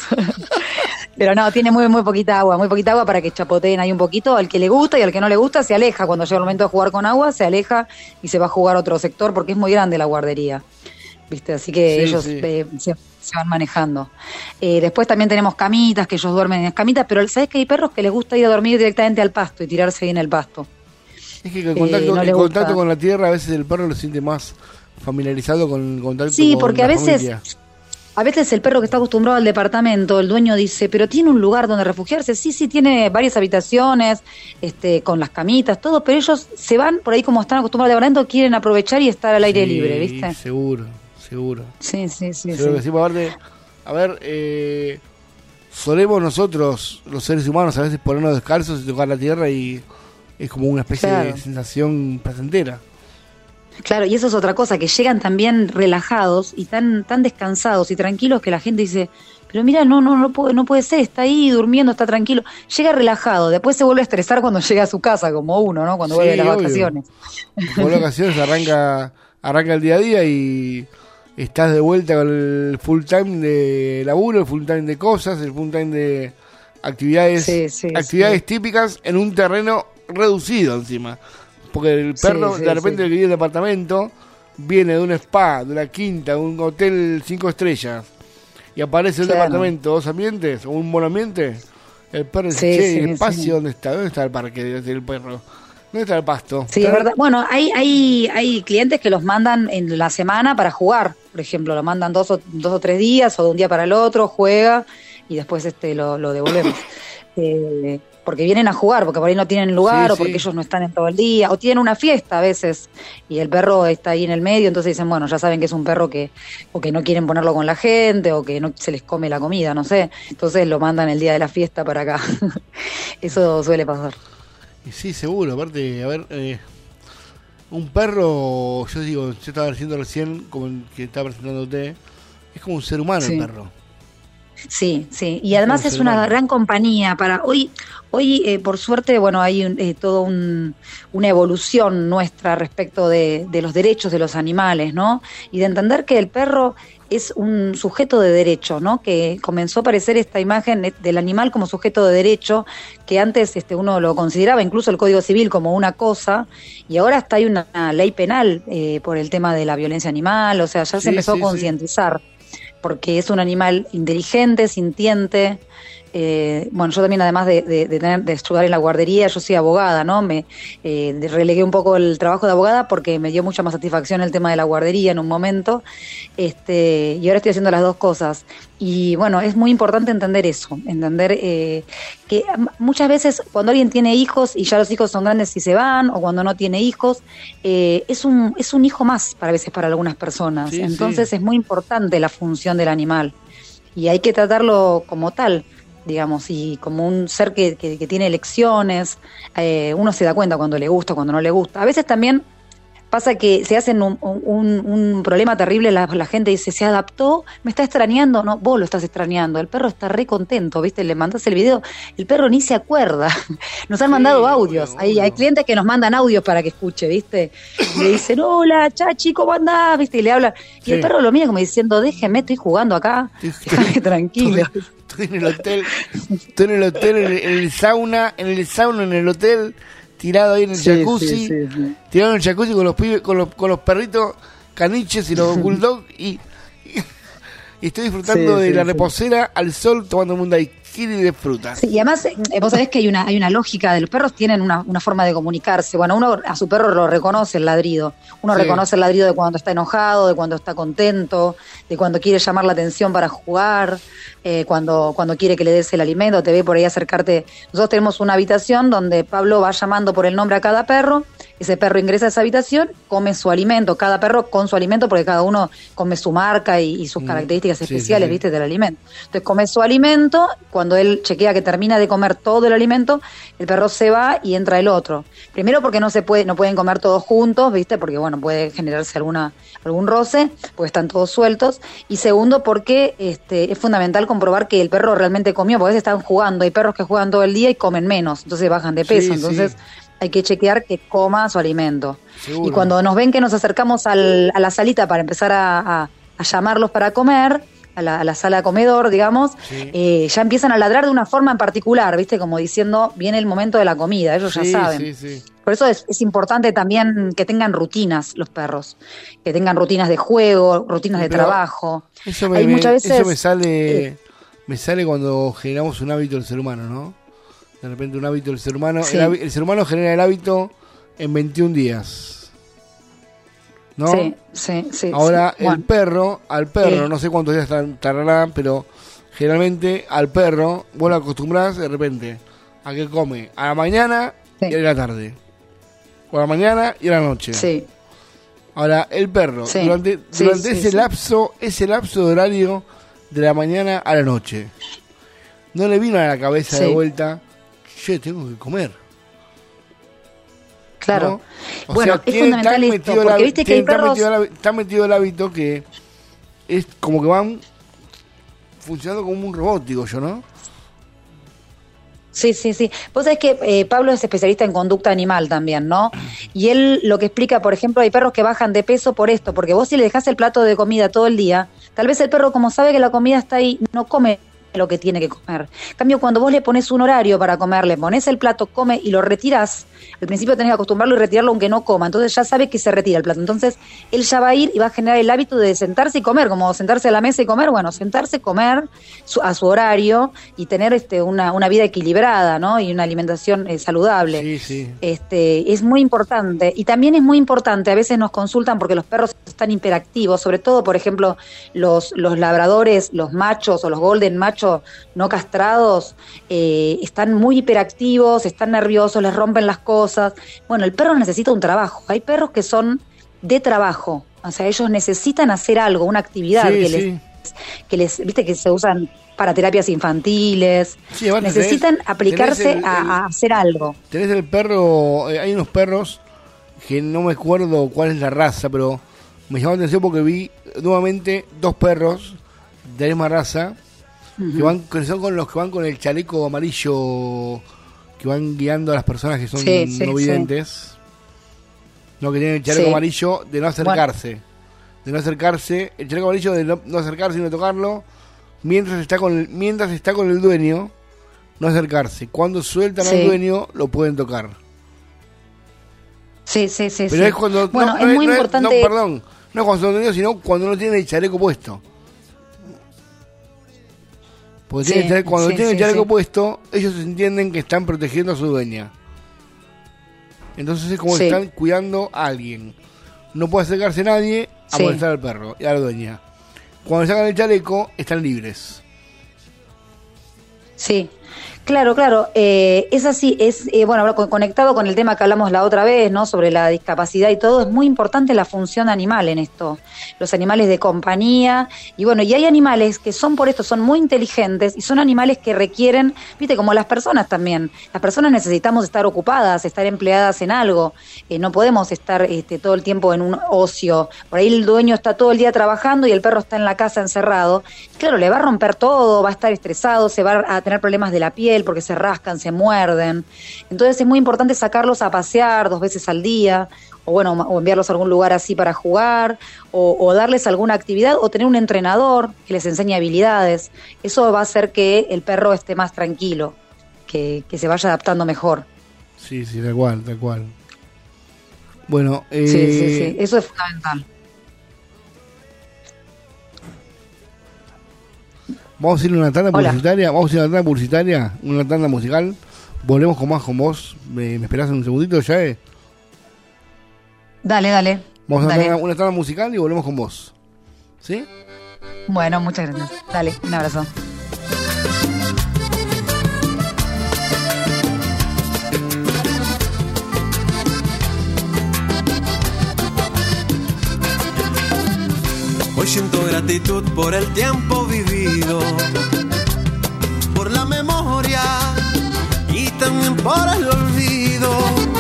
Pero no, tiene muy poquita agua para que chapoteen ahí un poquito. Al que le gusta y al que no le gusta se aleja. Cuando llega el momento de jugar con agua, se aleja y se va a jugar a otro sector porque es muy grande la guardería. ¿Viste? Así que ellos se van manejando. Después también tenemos camitas, que ellos duermen en las camitas, pero ¿sabés que hay perros que les gusta ir a dormir directamente al pasto y tirarse ahí en el pasto? Es que el contacto con la tierra, a veces el perro lo siente más familiarizado con el contacto con porque la familia. A veces el perro que está acostumbrado al departamento, el dueño dice, pero ¿tiene un lugar donde refugiarse? Sí, tiene varias habitaciones, con las camitas, todo, pero ellos se van, por ahí como están acostumbrados al departamento, quieren aprovechar y estar al aire libre, ¿viste? Seguro. Sí. Aparte, a ver, solemos nosotros, los seres humanos, a veces ponernos descalzos y tocar la tierra y es como una especie de sensación placentera. Claro, y eso es otra cosa, que llegan también relajados y tan descansados y tranquilos que la gente dice, pero mira, no puede ser, está ahí durmiendo, está tranquilo. Llega relajado, después se vuelve a estresar cuando llega a su casa, como uno, ¿no? Cuando vuelve de las vacaciones. Cuando las vacaciones arranca el día a día y estás de vuelta con el full time de laburo, el full time de cosas, el full time de actividades típicas en un terreno reducido encima. Porque el perro, de repente, el que vive en el departamento, viene de un spa, de una quinta, de un hotel 5 estrellas, y aparece el departamento, 2 ambientes, o un monoambiente, el perro dice, ¿el espacio dónde está? ¿Dónde está el parque del perro? ¿Dónde está el pasto? Sí, es verdad. Bueno, hay clientes que los mandan en la semana para jugar, por ejemplo, lo mandan 2 o 3 días, o de un día para el otro, juega, y después lo devolvemos. Porque vienen a jugar, porque por ahí no tienen lugar, o porque ellos no están en todo el día, o tienen una fiesta a veces, y el perro está ahí en el medio, entonces dicen, bueno, ya saben que es un perro que no quieren ponerlo con la gente, o que no se les come la comida, no sé, entonces lo mandan el día de la fiesta para acá. Eso suele pasar. Y sí, seguro, aparte, a ver, un perro, yo estaba diciendo recién, como el que estaba presentándote, es como un ser humano el perro. Sí, y además es una gran compañía para hoy por suerte, bueno, hay toda una evolución nuestra respecto de los derechos de los animales, ¿no? Y de entender que el perro es un sujeto de derecho, ¿no? Que comenzó a aparecer esta imagen del animal como sujeto de derecho, que antes uno lo consideraba, incluso el Código Civil, como una cosa, y ahora hasta hay una ley penal por el tema de la violencia animal, o sea, ya se empezó a concientizar. Porque es un animal inteligente, sintiente. Bueno, yo también, además de estudiar en la guardería, yo soy abogada, ¿no? Me relegué un poco el trabajo de abogada porque me dio mucha más satisfacción el tema de la guardería en un momento. Y ahora estoy haciendo las dos cosas. Y bueno, es muy importante entender eso, entender que muchas veces cuando alguien tiene hijos y ya los hijos son grandes y se van, o cuando no tiene hijos, es un hijo más para veces para algunas personas. Entonces es muy importante la función del animal y hay que tratarlo como tal, digamos, y como un ser que tiene elecciones. Uno se da cuenta cuando le gusta, cuando no le gusta. A veces también pasa que se hacen un problema terrible, la gente dice, ¿se adaptó? ¿Me está extrañando? No, vos lo estás extrañando, el perro está re contento, ¿viste? Le mandás el video, el perro ni se acuerda. Nos han mandado audios, hay clientes que nos mandan audios para que escuche, ¿viste? Y le dicen, hola, Chachi, ¿cómo andás? ¿Viste? Y le habla, y el perro lo mira como diciendo, déjeme, estoy jugando acá, déjame tranquilo. Estoy en el hotel, en el sauna, en el hotel, tirado ahí en el jacuzzi, tirado en el jacuzzi con los pibes, con los perritos caniches y los bulldogs y estoy disfrutando de la reposera al sol, tomando un daiquiri de fruta. Sí, y además, vos sabés que hay una lógica, de los perros tienen una forma de comunicarse. Bueno, uno a su perro lo reconoce el ladrido. Uno reconoce el ladrido de cuando está enojado, de cuando está contento, de cuando quiere llamar la atención para jugar, cuando quiere que le des el alimento, te ve por ahí acercarte. Nosotros tenemos una habitación donde Pablo va llamando por el nombre a cada perro ese perro ingresa a esa habitación, come su alimento, cada perro con su alimento, porque cada uno come su marca y sus características especiales, ¿viste? Del alimento. Entonces come su alimento, cuando él chequea que termina de comer todo el alimento, el perro se va y entra el otro. Primero porque no pueden comer todos juntos, ¿viste? Porque bueno, puede generarse algún roce, porque están todos sueltos. Y segundo porque es fundamental comprobar que el perro realmente comió, porque a veces están jugando, hay perros que juegan todo el día y comen menos, entonces bajan de peso, entonces hay que chequear que coma su alimento. Seguro. Y cuando nos ven que nos acercamos a la salita para empezar a llamarlos para comer, a la sala comedor, digamos, ya empiezan a ladrar de una forma en particular, ¿viste? Como diciendo, viene el momento de la comida, ellos ya saben. Por eso es importante también que tengan rutinas los perros, que tengan rutinas de juego, rutinas de trabajo. Muchas veces, eso me sale cuando generamos un hábito del ser humano, ¿no? De repente un hábito del ser humano, el ser humano genera el hábito en 21 días, ¿no? Sí. Ahora al perro, no sé cuántos días tardará, pero generalmente al perro vos lo acostumbrás de repente a que come a la mañana y a la tarde, o a la mañana y a la noche. Ahora el perro durante ese lapso de horario de la mañana a la noche, no le vino a la cabeza de vuelta, tengo que comer. Claro. ¿No? Bueno, es fundamental esto, porque viste que hay perros... Está metido el hábito que es como que van funcionando como un robot, digo yo, ¿no? Sí. Vos sabés que Pablo es especialista en conducta animal también, ¿no? Y él lo que explica, por ejemplo, hay perros que bajan de peso por esto, porque vos si le dejás el plato de comida todo el día, tal vez el perro, como sabe que la comida está ahí, no come lo que tiene que comer. En cambio, cuando vos le pones un horario para comer, le pones el plato, come y lo retirás, al principio tenés que acostumbrarlo y retirarlo aunque no coma, entonces ya sabe que se retira el plato, entonces él ya va a ir y va a generar el hábito de sentarse y comer, como sentarse a la mesa y comer, bueno, sentarse, comer a su horario y tener una vida equilibrada, ¿no? Y una alimentación saludable. Es muy importante, y también es muy importante, a veces nos consultan porque los perros están hiperactivos, sobre todo, por ejemplo, los labradores, los machos o los golden machos no castrados, están muy hiperactivos, están nerviosos, les rompen las cosas. Bueno, el perro necesita un trabajo. Hay perros que son de trabajo, o sea, ellos necesitan hacer algo, una actividad que les, viste, que se usan para terapias infantiles, necesitan aplicarse a hacer algo. Tenés el perro, hay unos perros que no me acuerdo cuál es la raza, pero me llamó la atención porque vi nuevamente 2 perros de la misma raza que son con los que van con el chaleco amarillo, que van guiando a las personas que son no videntes, no, que tienen el chaleco amarillo de no acercarse, el chaleco amarillo de no acercarse y no tocarlo, mientras está con el dueño, no acercarse. Cuando sueltan al dueño, lo pueden tocar. Pero es cuando es muy importante. No cuando son dueños, sino cuando no tienen el chaleco puesto. Porque cuando tienen el chaleco puesto, ellos entienden que están protegiendo a su dueña. Entonces es como que están cuidando a alguien. No puede acercarse nadie a molestar al perro y a la dueña. Cuando sacan el chaleco, están libres. Sí. Claro, es así, bueno, conectado con el tema que hablamos la otra vez, ¿no? Sobre la discapacidad y todo, es muy importante la función animal en esto, los animales de compañía, y bueno, y hay animales que son por esto, son muy inteligentes, y son animales que requieren, viste, como las personas también, las personas necesitamos estar ocupadas, estar empleadas en algo, no podemos estar todo el tiempo en un ocio, por ahí el dueño está todo el día trabajando y el perro está en la casa encerrado, claro, le va a romper todo, va a estar estresado, se va a tener problemas de la piel, porque se rascan, se muerden. Entonces es muy importante sacarlos a pasear 2 veces al día, o bueno, o enviarlos a algún lugar así para jugar, o darles alguna actividad, o tener un entrenador que les enseñe habilidades. Eso va a hacer que el perro esté más tranquilo, que se vaya adaptando mejor. Sí, tal cual. Bueno, sí, eso es fundamental. Vamos a ir a una tanda publicitaria, una tanda musical. Volvemos con más con vos. ¿Me esperás un segundito ya? Dale. Vamos a una tanda musical y volvemos con vos. ¿Sí? Bueno, muchas gracias. Dale, un abrazo. Hoy siento gratitud por el tiempo vivido, por la memoria y también por el olvido.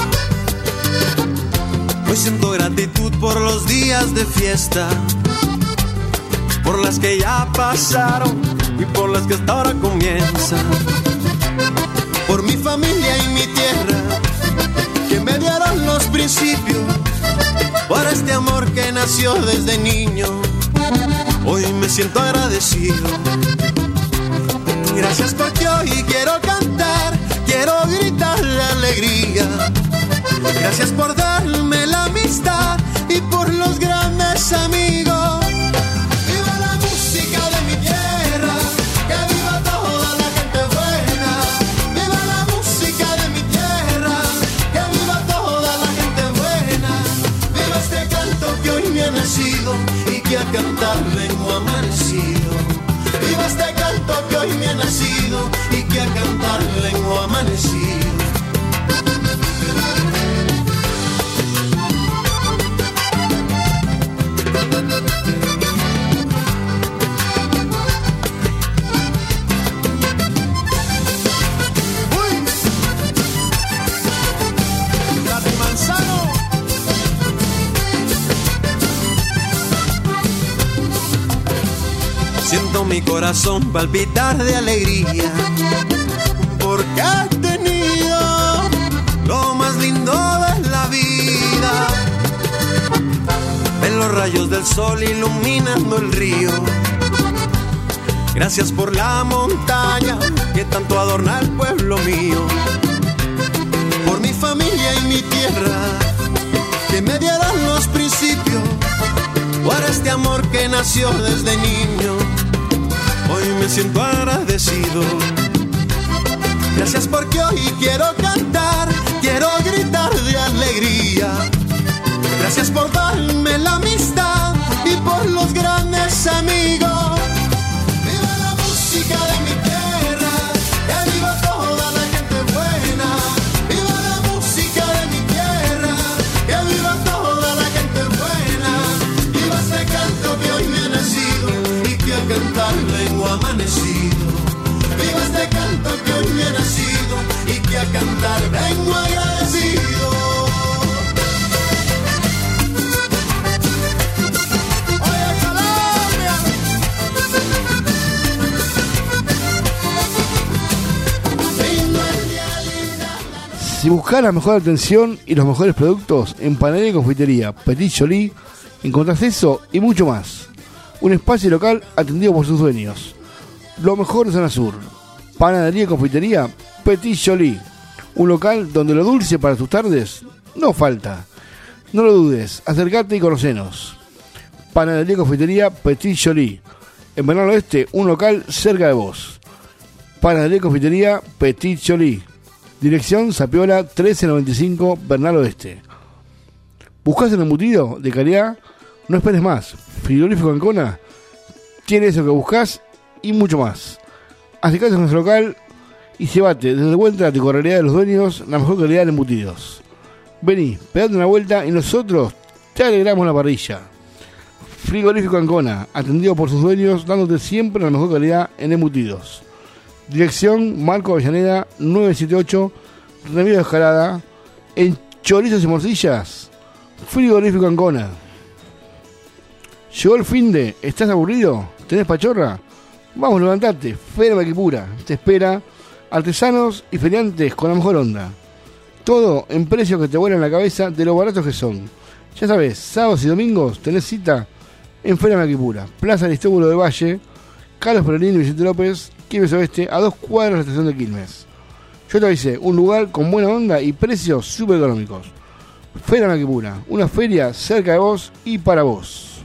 Hoy siento gratitud por los días de fiesta, por las que ya pasaron y por las que hasta ahora comienzan. Por mi familia y mi tierra, que me dieron los principios, por este amor que nació desde niño. Hoy me siento agradecido. Gracias porque hoy quiero cantar, quiero gritar de alegría. Gracias por darme la amistad y por los grandes amigos. Viva la música de mi tierra, que viva toda la gente buena. Viva la música de mi tierra, que viva toda la gente buena. Viva este canto que hoy me ha nacido y que a cantar vengo amanecido. Viva este canto que hoy me ha nacido y que a cantar vengo amanecido. Siento mi corazón palpitar de alegría, porque he tenido lo más lindo de la vida. Ven los rayos del sol iluminando el río. Gracias por la montaña que tanto adorna el pueblo mío. Por mi familia y mi tierra, que me dieron los principios, por este amor que nació desde niño. Hoy me siento agradecido. Gracias porque hoy quiero cantar, quiero gritar de alegría. Gracias por darme la amistad y por los grandes amigos. Viva la música de mi tierra, que viva toda la gente buena. Viva la música de mi tierra, que viva toda la gente buena. Viva este canto que hoy me ha nacido y que a cantar vengo amanecido. Viva este canto que hoy me ha nacido y que a cantar vengo agradecido. Si buscas la mejor atención y los mejores productos en Panadería y Confitería Petit Joly, encontrás eso y mucho más. Un espacio local atendido por sus dueños. Lo mejor de zona sur. Panadería y Confitería Petit Joly. Un local donde lo dulce para tus tardes no falta. No lo dudes, acércate y conocenos. Panadería y Confitería Petit Joly. En Bernal Oeste, un local cerca de vos. Panadería y Confitería Petit Joly. Dirección Zapiola 1395, Bernal Oeste. ¿Buscas un embutido de calidad? No esperes más. Frigorífico Ancona tiene eso que buscas y mucho más. Acercate a nuestro local y llévate desde vuelta a tu corralidad de los dueños la mejor calidad de embutidos. Vení, pegate una vuelta y nosotros te alegramos la parrilla. Frigorífico Ancona, atendido por sus dueños, dándote siempre la mejor calidad en embutidos. Dirección Marco Avellaneda 978, Remedios de Escalada. En chorizos y morcillas, Frigorífico Ancona. Llegó el finde, ¿estás aburrido? ¿Tenés pachorra? Vamos, levantate, Feria Maquipura te espera. Artesanos y feriantes con la mejor onda. Todo en precios que te vuelan la cabeza de lo baratos que son. Ya sabes, sábados y domingos tenés cita en Feria Maquipura, Plaza Aristóbulo del Valle, Carlos Perolini y Vicente López, Quilmes Oeste, a 2 cuadras de la estación de Quilmes. Yo te avisé, un lugar con buena onda y precios súper económicos. Feria Maquipura, una feria cerca de vos y para vos.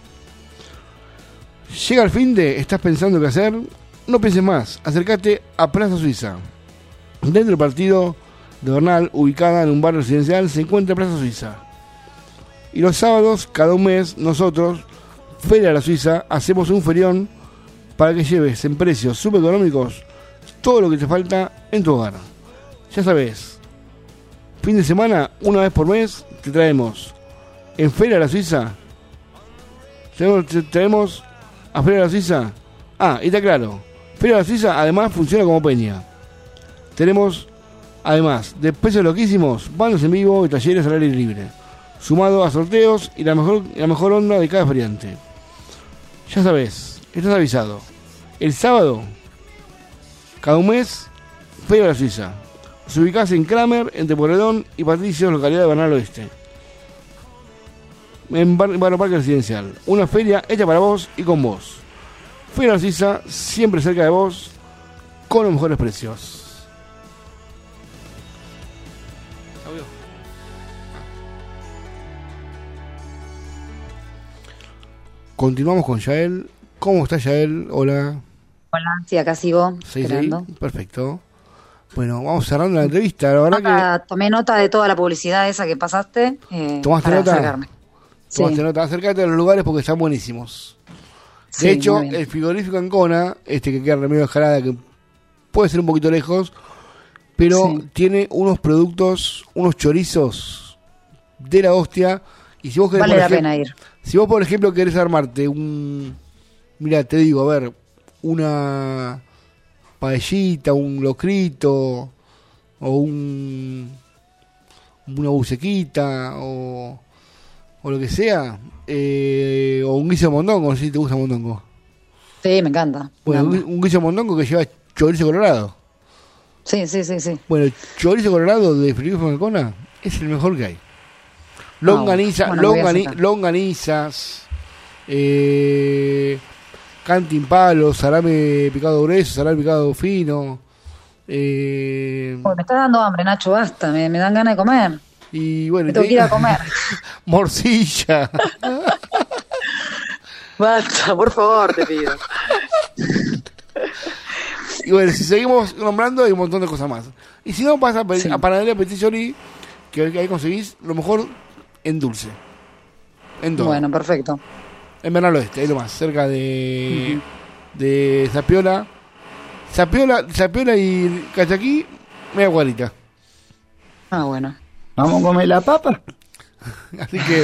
Llega el finde, ¿estás pensando qué hacer? No pienses más, acércate a Plaza Suiza. Dentro del partido de Bernal, ubicada en un barrio residencial, se encuentra Plaza Suiza. Y los sábados, cada un mes, nosotros, Feria de la Suiza, hacemos un ferión para que lleves en precios súper económicos todo lo que te falta en tu hogar. Ya sabes, fin de semana, una vez por mes, te traemos en Feria de la Suiza Tenemos a Feria La Suiza. Y está claro. Feria La Suiza además funciona como peña. Tenemos, además de precios loquísimos, bandas en vivo y talleres al aire libre, sumado a sorteos y la mejor onda de cada feriante. Ya sabes, estás avisado. El sábado, cada un mes, Feria La Suiza. Se ubicás en Kramer, entre Porredón y Patricios, localidad de Bernal Oeste. En Barrio Parque Residencial. Una feria hecha para vos y con vos. Feria La Suiza, siempre cerca de vos, con los mejores precios. Continuamos con Yael. ¿Cómo está Yael? Hola. Hola, sí, acá sigo. Sí, esperando. sí, perfecto. Bueno, vamos cerrando la entrevista. La verdad Tomé nota de toda la publicidad esa que pasaste. ¿Tomaste para nota? acercarme. Tomaste nota. Acércate a los lugares porque están buenísimos. Sí, de hecho, muy bien. el frigorífico Ancona, que queda en Remedio de Escalada, que puede ser un poquito lejos, pero tiene unos productos, unos chorizos de la hostia. Y si vos querés, Vale la pena ir. Si vos, por ejemplo, querés armarte mira, te digo, a ver, una paellita, un locrito, o una bucequita, o lo que sea, o un guiso de mondongo, no sé si te gusta mondongo. Sí, me encanta. Bueno, un guiso de mondongo que lleva chorizo colorado. Sí. Bueno, el chorizo colorado de frigorífico Ancona es el mejor que hay. Longanizas, cantimpalos, salame picado grueso, salame picado fino. Me está dando hambre, Nacho, basta, me dan ganas de comer. Y bueno, me tengo que ir a comer. Morcilla. Basta, por favor, te pido. Y bueno, si seguimos nombrando hay un montón de cosas más. Y si no, vas a Panadería Petit Jolie, que ahí conseguís lo mejor en dulce. En todo. Bueno, perfecto. En Bernal Oeste, ahí nomás, cerca de Zapiola. Zapiola y Cachaquí, media cuadrita. Bueno. ¿Vamos a comer la papa? Así que...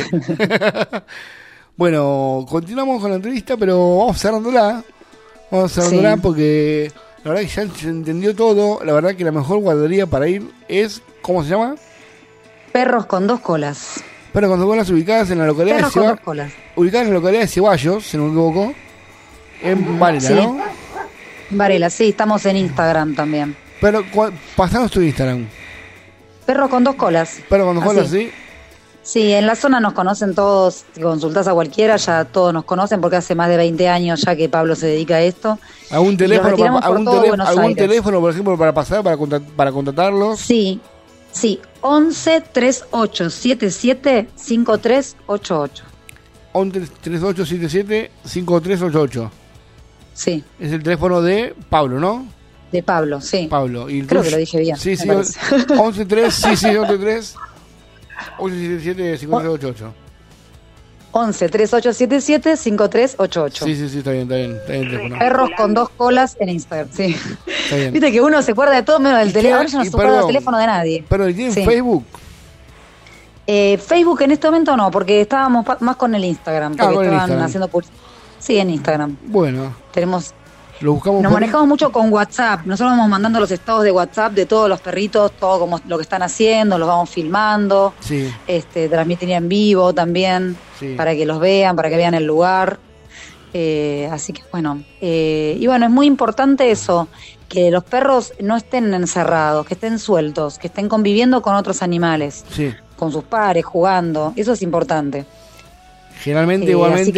Bueno, continuamos con la entrevista, pero vamos cerrándola. Porque la verdad que ya se entendió todo. La verdad que la mejor guardería para ir es... ¿Cómo se llama? Perros con dos colas. Perros con dos colas ubicadas en la localidad de Ceballos. Ubicadas en la localidad de Ceballos, si no me equivoco. En Varela, ¿no? Varela, sí, estamos en Instagram también. Pero pasanos tu Instagram. Perros con dos colas. Perros con dos colas, sí. Sí, en la zona nos conocen todos, si consultás a cualquiera, ya todos nos conocen porque hace más de 20 años ya que Pablo se dedica a esto. ¿Algún teléfono, teléfono, por ejemplo, para pasar, para contratarlos? Sí, 11 3877 5388. 11 3877 5388. Sí. Es el teléfono de Pablo, ¿no? De Pablo, sí. Pablo. ¿Y creo que lo dije bien. Sí, 11 3, sí, 11 3 877 5388. 11 3877 5388. Sí, está bien el teléfono. Perros con dos colas en Instagram, sí. Está bien. Viste que uno se acuerda de todo menos del teléfono. Ahora yo no se acuerda del teléfono de nadie. Pero ¿tienen Facebook? Facebook en este momento no, porque estábamos más con el Instagram. Porque estaban haciendo publicidad. Sí, en Instagram. Bueno. Lo buscamos. Nos manejamos mucho con WhatsApp. Nosotros vamos mandando los estados de WhatsApp de todos los perritos, todo como lo que están haciendo, los vamos filmando. Sí. Transmitir en vivo también, para que los vean, para que vean el lugar. Así que bueno. Y bueno, es muy importante eso, que los perros no estén encerrados, que estén sueltos, que estén conviviendo con otros animales. Sí. Con sus pares, jugando. Eso es importante. Generalmente,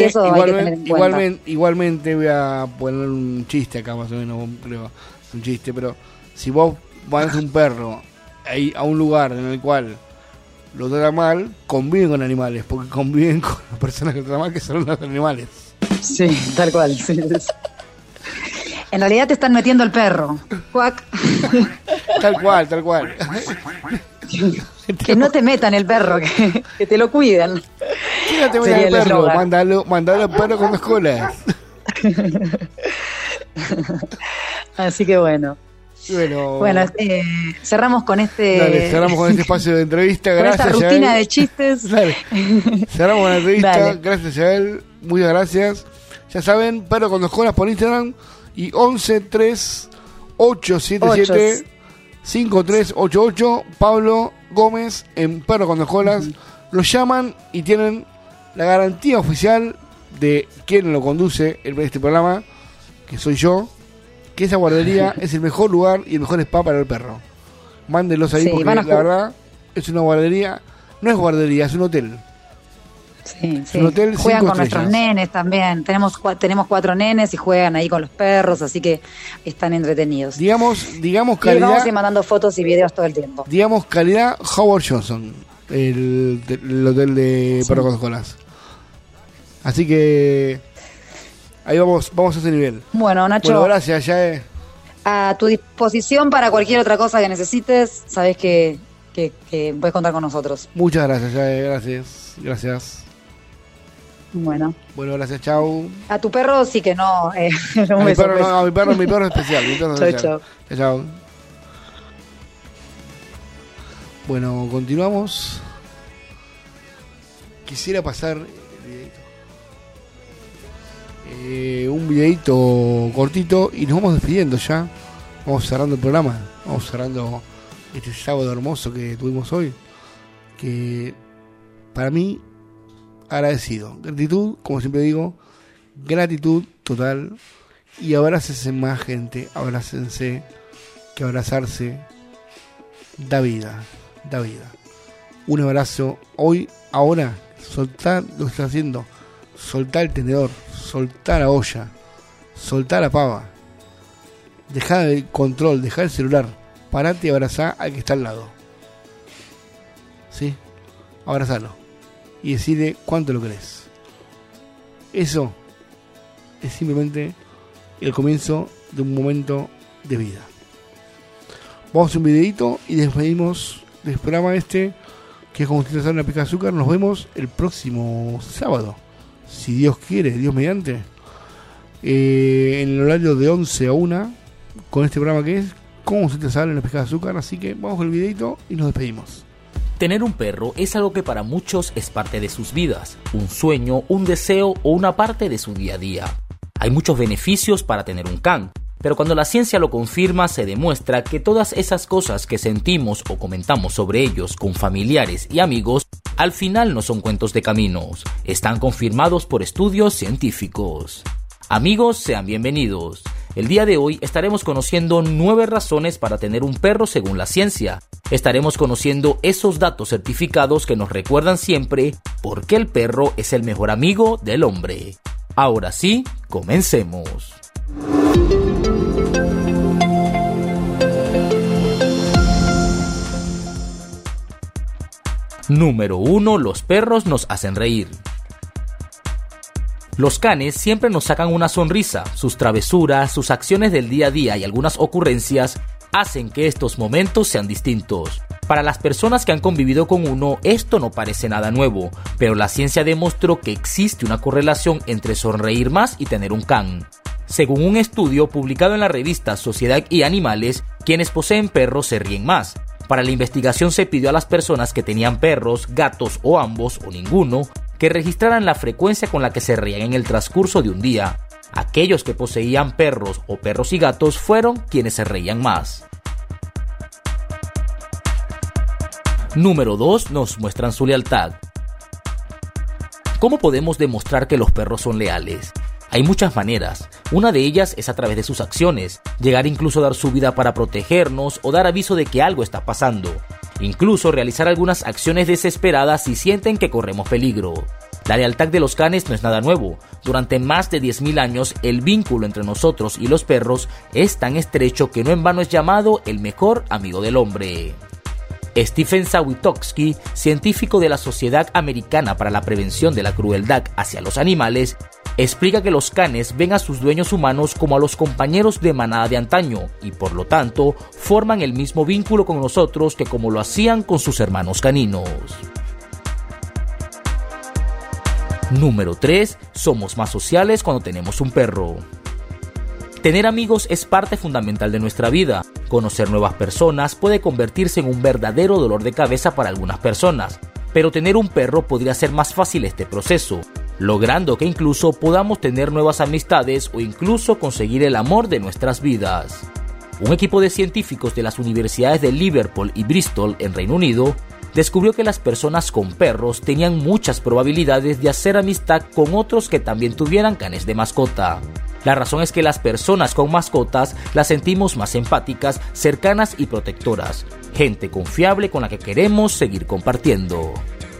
igualmente voy a poner un chiste acá, más o menos, creo, un chiste, pero si vos vas a un perro a un lugar en el cual lo trata mal, conviven con animales, porque conviven con las personas que tratan mal, que son los animales. Sí, tal cual. Sí. En realidad te están metiendo el perro. Cuac. Tal cual. Que no te metan el perro, que te lo cuiden. ¿Quién no te meta el perro? Mándalo al perro con dos colas. Así que bueno. Bueno, cerramos con este... Dale, cerramos con este espacio de entrevista. Gracias, esta rutina de chistes. Dale. Cerramos con la entrevista. Dale. Gracias, Yael. Muchas gracias. Ya saben, Perro con 2 colas por Instagram y 11-3-877-5388. Pablo Gómez en Perro con 2 colas. Los llaman y tienen la garantía oficial de quien lo conduce este programa, que soy yo, que esa guardería es el mejor lugar y el mejor spa para el perro. Mándenlos ahí, porque la verdad es una guardería, no es guardería, es un hotel. Sí, es un hotel. Juegan con nuestros nenes también. Tenemos 4 nenes y juegan ahí con los perros, así que están entretenidos. Digamos calidad. Y vamos a ir mandando fotos y videos todo el tiempo. Digamos calidad Howard Johnson, el hotel de Perro con 2 colas. Así que ahí vamos a ese nivel. Bueno, Nacho. Bueno, gracias, ya a tu disposición para cualquier otra cosa que necesites. Sabés que puedes contar con nosotros. Muchas gracias, ya gracias. Bueno, gracias, chau. A tu perro sí que no. Mi perro es especial. Chau. Bueno, continuamos. Quisiera pasar un videito cortito y nos vamos despidiendo ya. Vamos cerrando el programa. Vamos cerrando este sábado hermoso que tuvimos hoy. Que para mí, agradecido. Gratitud, como siempre digo, gratitud total. Y abrácense más gente. Abrácense. Que abrazarse da vida. Un abrazo. Hoy, ahora, soltar lo que estás haciendo. Soltar el tenedor, soltar la olla, soltar la pava, dejar el control, dejar el celular, parate y abrazá al que está al lado. ¿Sí? Abrazalo y decirle cuánto lo querés. Eso es simplemente el comienzo de un momento de vida. Vamos a hacer un videito y despedimos del programa que es como si te una pica de azúcar. Nos vemos el próximo sábado, si Dios quiere, Dios mediante, en el horario de 11 a 1, con este programa que es Cómo se te sale la pesca de azúcar. Así que vamos con el videito y nos despedimos. Tener un perro es algo que para muchos es parte de sus vidas, un sueño, un deseo o una parte de su día a día. Hay muchos beneficios para tener un can, pero cuando la ciencia lo confirma se demuestra que todas esas cosas que sentimos o comentamos sobre ellos con familiares y amigos al final no son cuentos de caminos, están confirmados por estudios científicos. Amigos, sean bienvenidos. El día de hoy estaremos conociendo 9 razones para tener un perro según la ciencia. Estaremos conociendo esos datos certificados que nos recuerdan siempre por qué el perro es el mejor amigo del hombre. Ahora sí, comencemos. Número 1. Los perros nos hacen reír. Los canes siempre nos sacan una sonrisa. Sus travesuras, sus acciones del día a día y algunas ocurrencias hacen que estos momentos sean distintos. Para las personas que han convivido con uno, esto no parece nada nuevo, pero la ciencia demostró que existe una correlación entre sonreír más y tener un can. Según un estudio publicado en la revista Sociedad y Animales, quienes poseen perros se ríen más. Para la investigación se pidió a las personas que tenían perros, gatos o ambos o ninguno, que registraran la frecuencia con la que se reían en el transcurso de un día. Aquellos que poseían perros o perros y gatos fueron quienes se reían más. Número 2. Nos muestran su lealtad. ¿Cómo podemos demostrar que los perros son leales? Hay muchas maneras. Una de ellas es a través de sus acciones, llegar incluso a dar su vida para protegernos o dar aviso de que algo está pasando. Incluso realizar algunas acciones desesperadas si sienten que corremos peligro. La lealtad de los canes no es nada nuevo. Durante más de 10.000 años, el vínculo entre nosotros y los perros es tan estrecho que no en vano es llamado el mejor amigo del hombre. Stephen Sawitkowski, científico de la Sociedad Americana para la Prevención de la Crueldad hacia los Animales, explica que los canes ven a sus dueños humanos como a los compañeros de manada de antaño y por lo tanto forman el mismo vínculo con nosotros que como lo hacían con sus hermanos caninos. Número 3. Somos más sociales cuando tenemos un perro. Tener amigos es parte fundamental de nuestra vida. Conocer nuevas personas puede convertirse en un verdadero dolor de cabeza para algunas personas, pero tener un perro podría hacer más fácil este proceso, logrando que incluso podamos tener nuevas amistades o incluso conseguir el amor de nuestras vidas. Un equipo de científicos de las universidades de Liverpool y Bristol en Reino Unido descubrió que las personas con perros tenían muchas probabilidades de hacer amistad con otros que también tuvieran canes de mascota. La razón es que las personas con mascotas las sentimos más empáticas, cercanas y protectoras. Gente confiable con la que queremos seguir compartiendo.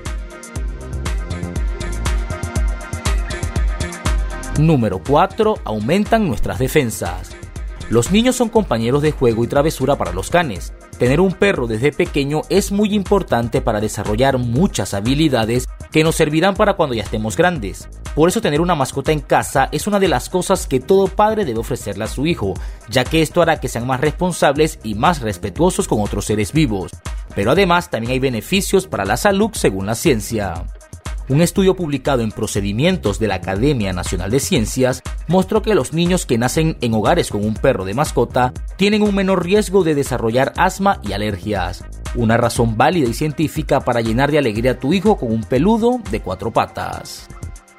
Número 4. Aumentan nuestras defensas. Los niños son compañeros de juego y travesura para los canes. Tener un perro desde pequeño es muy importante para desarrollar muchas habilidades que nos servirán para cuando ya estemos grandes. Por eso tener una mascota en casa es una de las cosas que todo padre debe ofrecerle a su hijo, ya que esto hará que sean más responsables y más respetuosos con otros seres vivos. Pero además también hay beneficios para la salud según la ciencia. Un estudio publicado en Procedimientos de la Academia Nacional de Ciencias mostró que los niños que nacen en hogares con un perro de mascota tienen un menor riesgo de desarrollar asma y alergias. Una razón válida y científica para llenar de alegría a tu hijo con un peludo de 4 patas.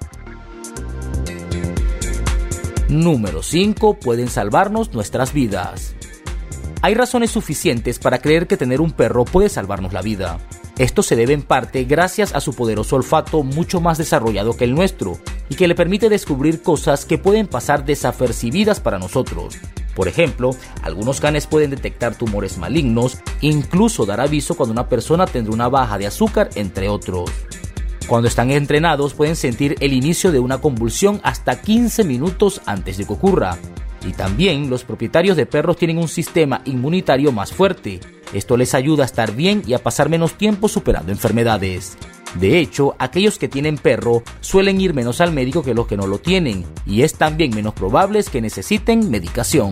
Número 5. Pueden salvarnos nuestras vidas. Hay razones suficientes para creer que tener un perro puede salvarnos la vida. Esto se debe en parte gracias a su poderoso olfato mucho más desarrollado que el nuestro y que le permite descubrir cosas que pueden pasar desapercibidas para nosotros. Por ejemplo, algunos canes pueden detectar tumores malignos, incluso dar aviso cuando una persona tendrá una baja de azúcar, entre otros. Cuando están entrenados pueden sentir el inicio de una convulsión hasta 15 minutos antes de que ocurra. Y también los propietarios de perros tienen un sistema inmunitario más fuerte. Esto les ayuda a estar bien y a pasar menos tiempo superando enfermedades. De hecho, aquellos que tienen perro suelen ir menos al médico que los que no lo tienen, y es también menos probable que necesiten medicación.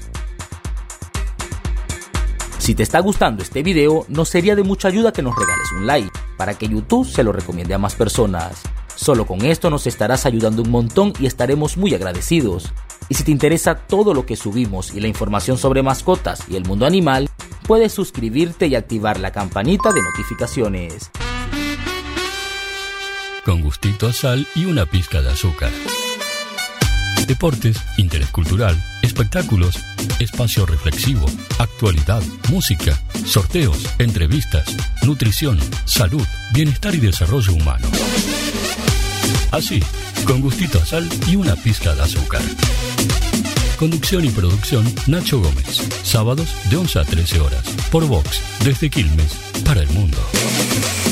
Si te está gustando este video, nos sería de mucha ayuda que nos regales un like, para que YouTube se lo recomiende a más personas. Solo con esto nos estarás ayudando un montón y estaremos muy agradecidos. Y si te interesa todo lo que subimos y la información sobre mascotas y el mundo animal, puedes suscribirte y activar la campanita de notificaciones. Con gustito a sal y una pizca de azúcar. Deportes, interés cultural, espectáculos, espacio reflexivo, actualidad, música, sorteos, entrevistas, nutrición, salud, bienestar y desarrollo humano. Así, con gustito a sal y una pizca de azúcar. Conducción y producción, Nacho Gómez. Sábados de 11 a 13 horas. Por Vox, desde Quilmes, para el mundo.